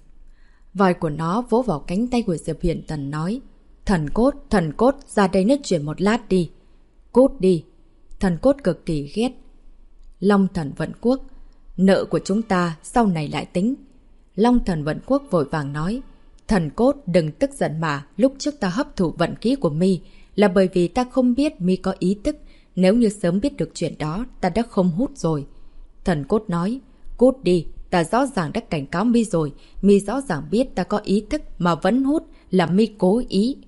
Vòi của nó vỗ vào cánh tay của Diệp Huyền Tần nói, thần cốt, ra đây nói chuyện một lát đi. Cút đi. Thần cốt cực kỳ ghét. Long Thần Vận Quốc, nợ của chúng ta sau này lại tính. Long Thần Vận Quốc vội vàng nói, thần cốt đừng tức giận mà, lúc trước ta hấp thụ vận khí của mi là bởi vì ta không biết mi có ý thức, nếu như sớm biết được chuyện đó ta đã không hút rồi. Thần cốt nói, cút đi, ta rõ ràng đã cảnh cáo mi rồi, mi rõ ràng biết ta có ý thức mà vẫn hút là mi cố ý.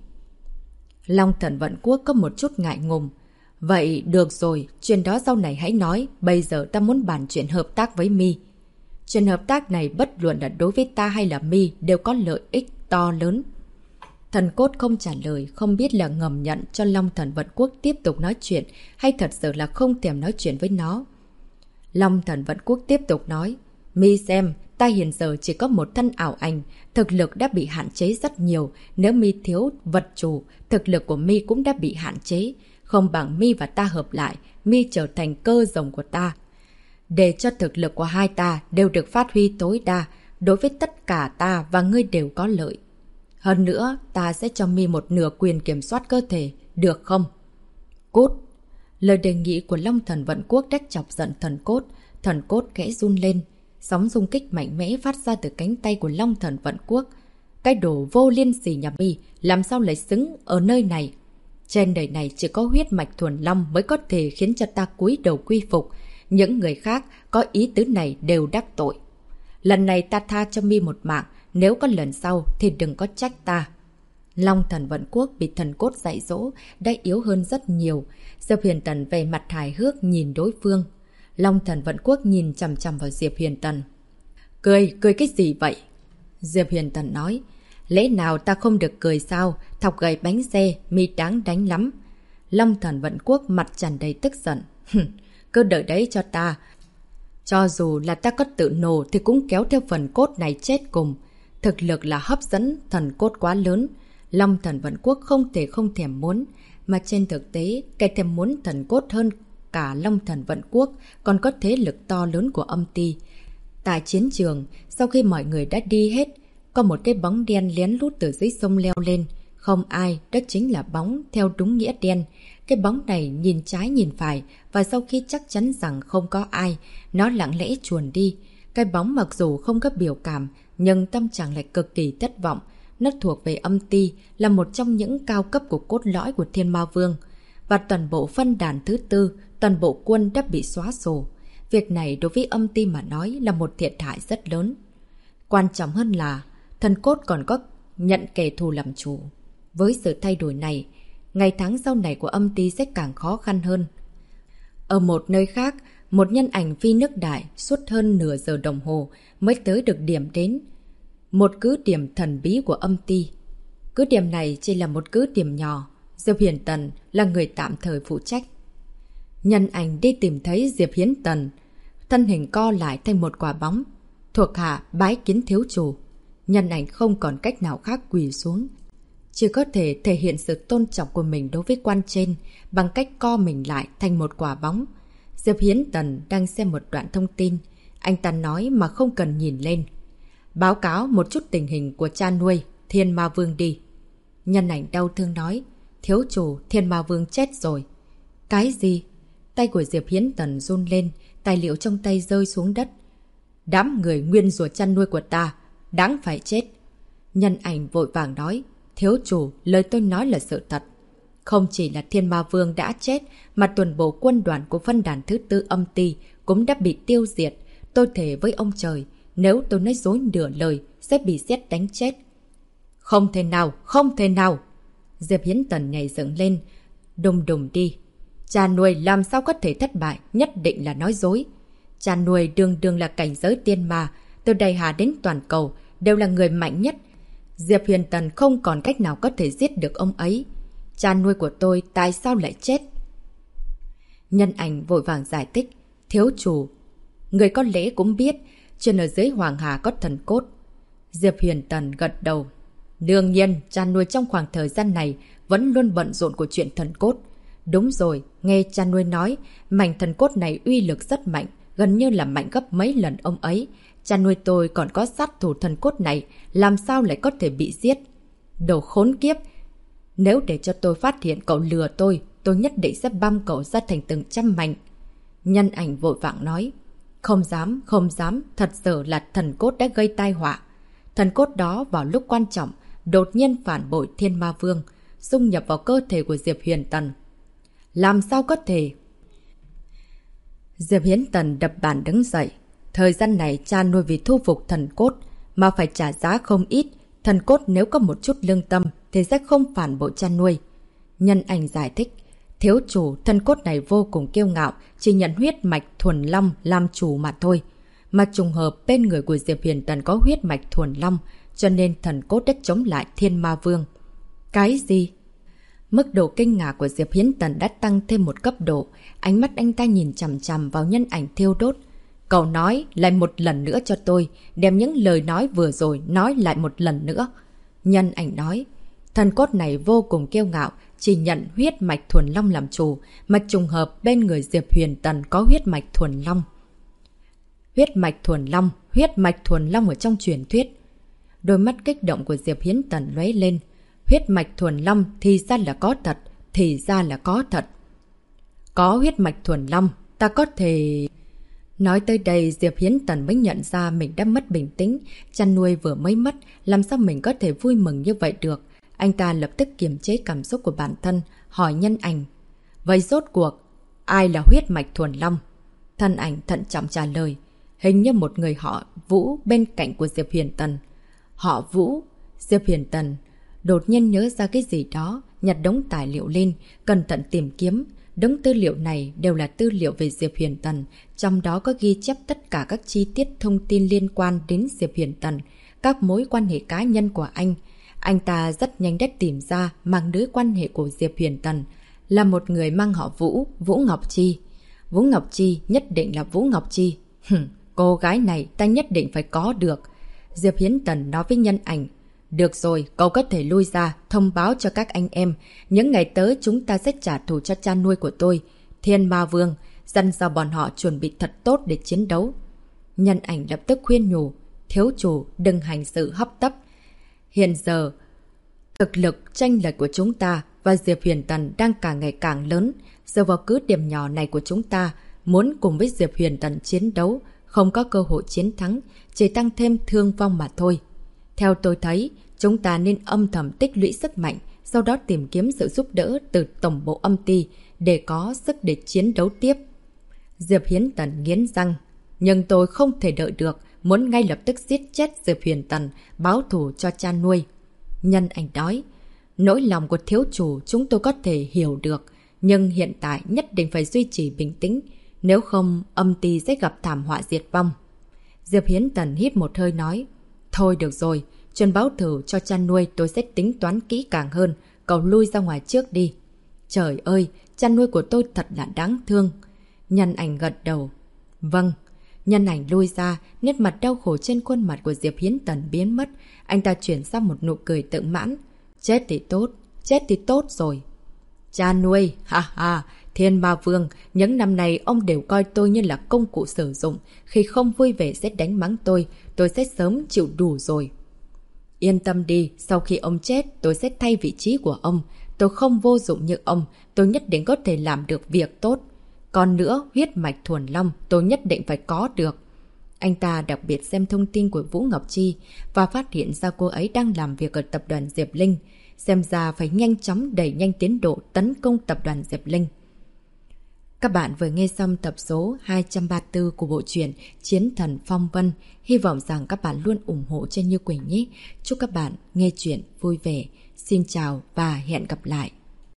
Long Thần Vận Quốc có một chút ngại ngùng. Vậy được rồi, chuyện đó sau này hãy nói, bây giờ ta muốn bàn chuyện hợp tác với mi. Chuyện hợp tác này bất luận là đối với ta hay là mi đều có lợi ích to lớn. Thần cốt không trả lời, không biết là ngầm nhận cho Long Thần Vận Quốc tiếp tục nói chuyện hay thật sự là không thèm nói chuyện với nó. Long Thần Vận Quốc tiếp tục nói, mi xem, ta hiện giờ chỉ có một thân ảo ảnh, thực lực đã bị hạn chế rất nhiều, nếu mi thiếu vật chủ, thực lực của mi cũng đã bị hạn chế, không bằng mi và ta hợp lại, mi trở thành cơ rồng của ta. Để cho thực lực của hai ta đều được phát huy tối đa, đối với tất cả ta và ngươi đều có lợi. Hơn nữa, ta sẽ cho mi một nửa quyền kiểm soát cơ thể, được không? Cút! Lời đề nghị của Long Thần Vận Quốc đã chọc giận thần cốt khẽ run lên. Sóng xung kích mạnh mẽ phát ra từ cánh tay của Long Thần Vận Quốc. Cái đồ vô liên sỉ nhà mi, làm sao lại xứng ở nơi này? Trên đời này chỉ có huyết mạch thuần long mới có thể khiến cho ta cúi đầu quy phục. Những người khác có ý tứ này đều đắc tội. Lần này ta tha cho mi một mạng, nếu có lần sau thì đừng có trách ta. Long Thần Vận Quốc bị thần cốt dạy dỗ đã yếu hơn rất nhiều. Diệp Huyền Tần về mặt hài hước nhìn đối phương. Long Thần Vận Quốc nhìn chằm chằm vào Diệp Huyền Tần. Cười cái gì vậy? Diệp Huyền Tần nói, lẽ nào ta không được cười sao? Thọc gậy bánh xe, mi đáng đánh lắm. Long Thần Vận Quốc mặt tràn đầy tức giận. Cứ đợi đấy cho ta. Cho dù là ta có tự nổ thì cũng kéo theo phần cốt này chết cùng. Thực lực là hấp dẫn thần cốt quá lớn. Long Thần Vận Quốc không thể không thèm muốn. Mà trên thực tế, kẻ thèm muốn thần cốt hơn cả Long Thần Vận Quốc còn có thế lực to lớn của âm ty. Tại chiến trường, sau khi mọi người đã đi hết, có một cái bóng đen lén lút từ dưới sông leo lên. Không ai, đó chính là bóng theo đúng nghĩa đen. Cái bóng này nhìn trái nhìn phải và sau khi chắc chắn rằng không có ai, nó lặng lẽ chuồn đi. Cái bóng mặc dù không có biểu cảm, nhưng tâm trạng lại cực kỳ thất vọng. Nó thuộc về âm ty, là một trong những cao cấp của cốt lõi của Thiên Ma Vương. Và toàn bộ phân đàn thứ tư, toàn bộ quân đã bị xóa sổ. Việc này đối với âm ty mà nói là một thiệt hại rất lớn. Quan trọng hơn là, thần cốt còn có nhận kẻ thù làm chủ. Với sự thay đổi này, ngày tháng sau này của âm ty sẽ càng khó khăn hơn. Ở một nơi khác, một nhân ảnh phi nước đại suốt hơn nửa giờ đồng hồ mới tới được điểm đến. Một cứ điểm thần bí của âm ty. Cứ điểm này chỉ là một cứ điểm nhỏ. Diệp Huyền Tần là người tạm thời phụ trách. Nhân ảnh đi tìm thấy Diệp Hiến Tần. Thân hình co lại thành một quả bóng. Thuộc hạ bái kiến thiếu chủ. Nhân ảnh không còn cách nào khác quỳ xuống. Chỉ có thể thể hiện sự tôn trọng của mình đối với quan trên bằng cách co mình lại thành một quả bóng. Diệp Hiến Tần đang xem một đoạn thông tin. Anh ta nói mà không cần nhìn lên. Báo cáo một chút tình hình của cha nuôi, Thiên Ma Vương đi. Nhân ảnh đau thương nói, thiếu chủ, Thiên Ma Vương chết rồi. Cái gì? Tay của Diệp Hiến Tần run lên, tài liệu trong tay rơi xuống đất. Đám người nguyên rùa chăn nuôi của ta, đáng phải chết. Nhân ảnh vội vàng nói, thiếu chủ, lời tôi nói là sự thật. Không chỉ là Thiên Ma Vương đã chết, mà toàn bộ quân đoàn của phân đàn thứ tư âm ty cũng đã bị tiêu diệt. Tôi thề với ông trời, nếu tôi nói dối nửa lời, sẽ bị giết đánh chết. Không thể nào, không thể nào! Diệp Hiến Tần nhảy dựng lên, đùng đùng đi. Cha nuôi làm sao có thể thất bại, nhất định là nói dối. Cha nuôi đương là cảnh giới tiên ma, từ Đại Hà đến toàn cầu, đều là người mạnh nhất. Diệp Hiến Tần không còn cách nào có thể giết được ông ấy. Cha nuôi của tôi tại sao lại chết? Nhân ảnh vội vàng giải thích. Thiếu chủ, người có lẽ cũng biết, trên ở dưới Hoàng Hà có thần cốt. Diệp Hiến Tần gật đầu. Đương nhiên, cha nuôi trong khoảng thời gian này vẫn luôn bận rộn của chuyện thần cốt. Đúng rồi, nghe cha nuôi nói, mảnh thần cốt này uy lực rất mạnh, gần như là mạnh gấp mấy lần ông ấy. Cha nuôi tôi còn có sát thủ thần cốt này, làm sao lại có thể bị giết? Đồ khốn kiếp! Nếu để cho tôi phát hiện cậu lừa tôi nhất định sẽ băm cậu ra thành từng trăm mảnh. Nhân ảnh vội vàng nói. Không dám, thật sự là thần cốt đã gây tai họa. Thần cốt đó vào lúc quan trọng, đột nhiên phản bội Thiên Ma Vương, xung nhập vào cơ thể của Diệp Hiến Tần. Làm sao có thể? Diệp Hiến Tần đập bàn đứng dậy. Thời gian này cha nuôi vì thu phục thần cốt mà phải trả giá không ít. Thần cốt nếu có một chút lương tâm thì sẽ không phản bội cha nuôi. Nhân ảnh giải thích. Thiếu chủ, thần cốt này vô cùng kiêu ngạo, chỉ nhận huyết mạch thuần long làm chủ mà thôi. Mà trùng hợp bên người của Diệp Hiến Tần có huyết mạch thuần long, cho nên thần cốt đã chống lại Thiên Ma Vương. Cái gì? Mức độ kinh ngạc của Diệp Hiến Tần đã tăng thêm một cấp độ. Ánh mắt anh ta nhìn chằm chằm vào nhân ảnh thiêu đốt. Cậu nói lại một lần nữa cho tôi, đem những lời nói vừa rồi nói lại một lần nữa. Nhân ảnh nói, thần cốt này vô cùng kiêu ngạo, chỉ nhận huyết mạch thuần long làm chủ, mà trùng hợp bên người Diệp Hiến Tần có huyết mạch thuần long. Huyết mạch thuần long ở trong truyền thuyết. Đôi mắt kích động của Diệp Hiến Tần lóe lên. Huyết mạch thuần long thì ra là có thật, Có huyết mạch thuần long, ta có thể... Nói tới đây, Diệp Hiến Tần mới nhận ra mình đã mất bình tĩnh. Chăn nuôi vừa mới mất, làm sao mình có thể vui mừng như vậy được? Anh ta lập tức kiềm chế cảm xúc của bản thân, hỏi nhân ảnh. Vậy rốt cuộc, ai là huyết mạch thuần long? Thân ảnh thận trọng trả lời. Hình như một người họ Vũ bên cạnh của Diệp Hiến Tần. Họ Vũ? Diệp Hiến Tần đột nhiên nhớ ra cái gì đó, nhặt đống tài liệu lên, cẩn thận tìm kiếm. Đống tư liệu này đều là tư liệu về Diệp Hiến Tần, trong đó có ghi chép tất cả các chi tiết thông tin liên quan đến Diệp Hiến Tần, các mối quan hệ cá nhân của anh. Anh ta rất nhanh đã tìm ra mạng lưới quan hệ của Diệp Hiến Tần, là một người mang họ Vũ, Vũ Ngọc Chi. Vũ Ngọc Chi, nhất định là Vũ Ngọc Chi. Cô gái này ta nhất định phải có được. Diệp Hiến Tần nói với nhân ảnh. Được rồi, cậu có thể lui ra, thông báo cho các anh em. Những ngày tới chúng ta sẽ trả thù cho cha nuôi của tôi, Thiên Ma Vương, dặn dò bọn họ chuẩn bị thật tốt để chiến đấu. Nhân ảnh lập tức khuyên nhủ. Thiếu chủ, đừng hành sự hấp tấp. Hiện giờ, thực lực chênh lệch của chúng ta và Diệp Hiến Tần đang càng ngày càng lớn. Giờ vào cứ điểm nhỏ này của chúng ta, muốn cùng với Diệp Hiến Tần chiến đấu, không có cơ hội chiến thắng, chỉ tăng thêm thương vong mà thôi. Theo tôi thấy, chúng ta nên âm thầm tích lũy sức mạnh, sau đó tìm kiếm sự giúp đỡ từ tổng bộ âm ty để có sức để chiến đấu tiếp. Diệp Hiến Tần nghiến răng. Nhưng tôi không thể đợi được, muốn ngay lập tức giết chết Diệp Hiến Tần, báo thù cho cha nuôi. Nhân ảnh nói, nỗi lòng của thiếu chủ chúng tôi có thể hiểu được, nhưng hiện tại nhất định phải duy trì bình tĩnh, nếu không âm ty sẽ gặp thảm họa diệt vong. Diệp Hiến Tần hít một hơi nói, thôi được rồi, chuyện báo thù cho cha nuôi tôi sẽ tính toán kỹ càng hơn, cậu lui ra ngoài trước đi. Trời ơi, Cha nuôi của tôi thật là đáng thương. Nhân Ảnh gật đầu. Vâng. Nhân Ảnh lui ra, nét mặt đau khổ trên khuôn mặt của Diệp Hiến Tần biến mất. Anh ta chuyển sang một nụ cười tự mãn. Chết thì tốt rồi. Cha nuôi, ha ha, Thiên Ma Vương, những năm này ông đều coi tôi như là công cụ sử dụng. Khi không vui vẻ sẽ đánh mắng tôi sẽ sớm chịu đủ rồi. Yên tâm đi, sau khi ông chết, tôi sẽ thay vị trí của ông. Tôi không vô dụng như ông, tôi nhất định có thể làm được việc tốt. Còn nữa, huyết mạch thuần long, tôi nhất định phải có được. Anh ta đặc biệt xem thông tin của Vũ Ngọc Chi và phát hiện ra cô ấy đang làm việc ở tập đoàn Diệp Linh. Xem ra phải nhanh chóng đẩy nhanh tiến độ tấn công tập đoàn Diệp Linh. Các bạn vừa nghe xong tập số 234 của bộ truyện Chiến Thần Phong Vân. Hy vọng rằng các bạn luôn ủng hộ cho Như Quỳnh nhé. Chúc các bạn nghe truyện vui vẻ. Xin chào và hẹn gặp lại.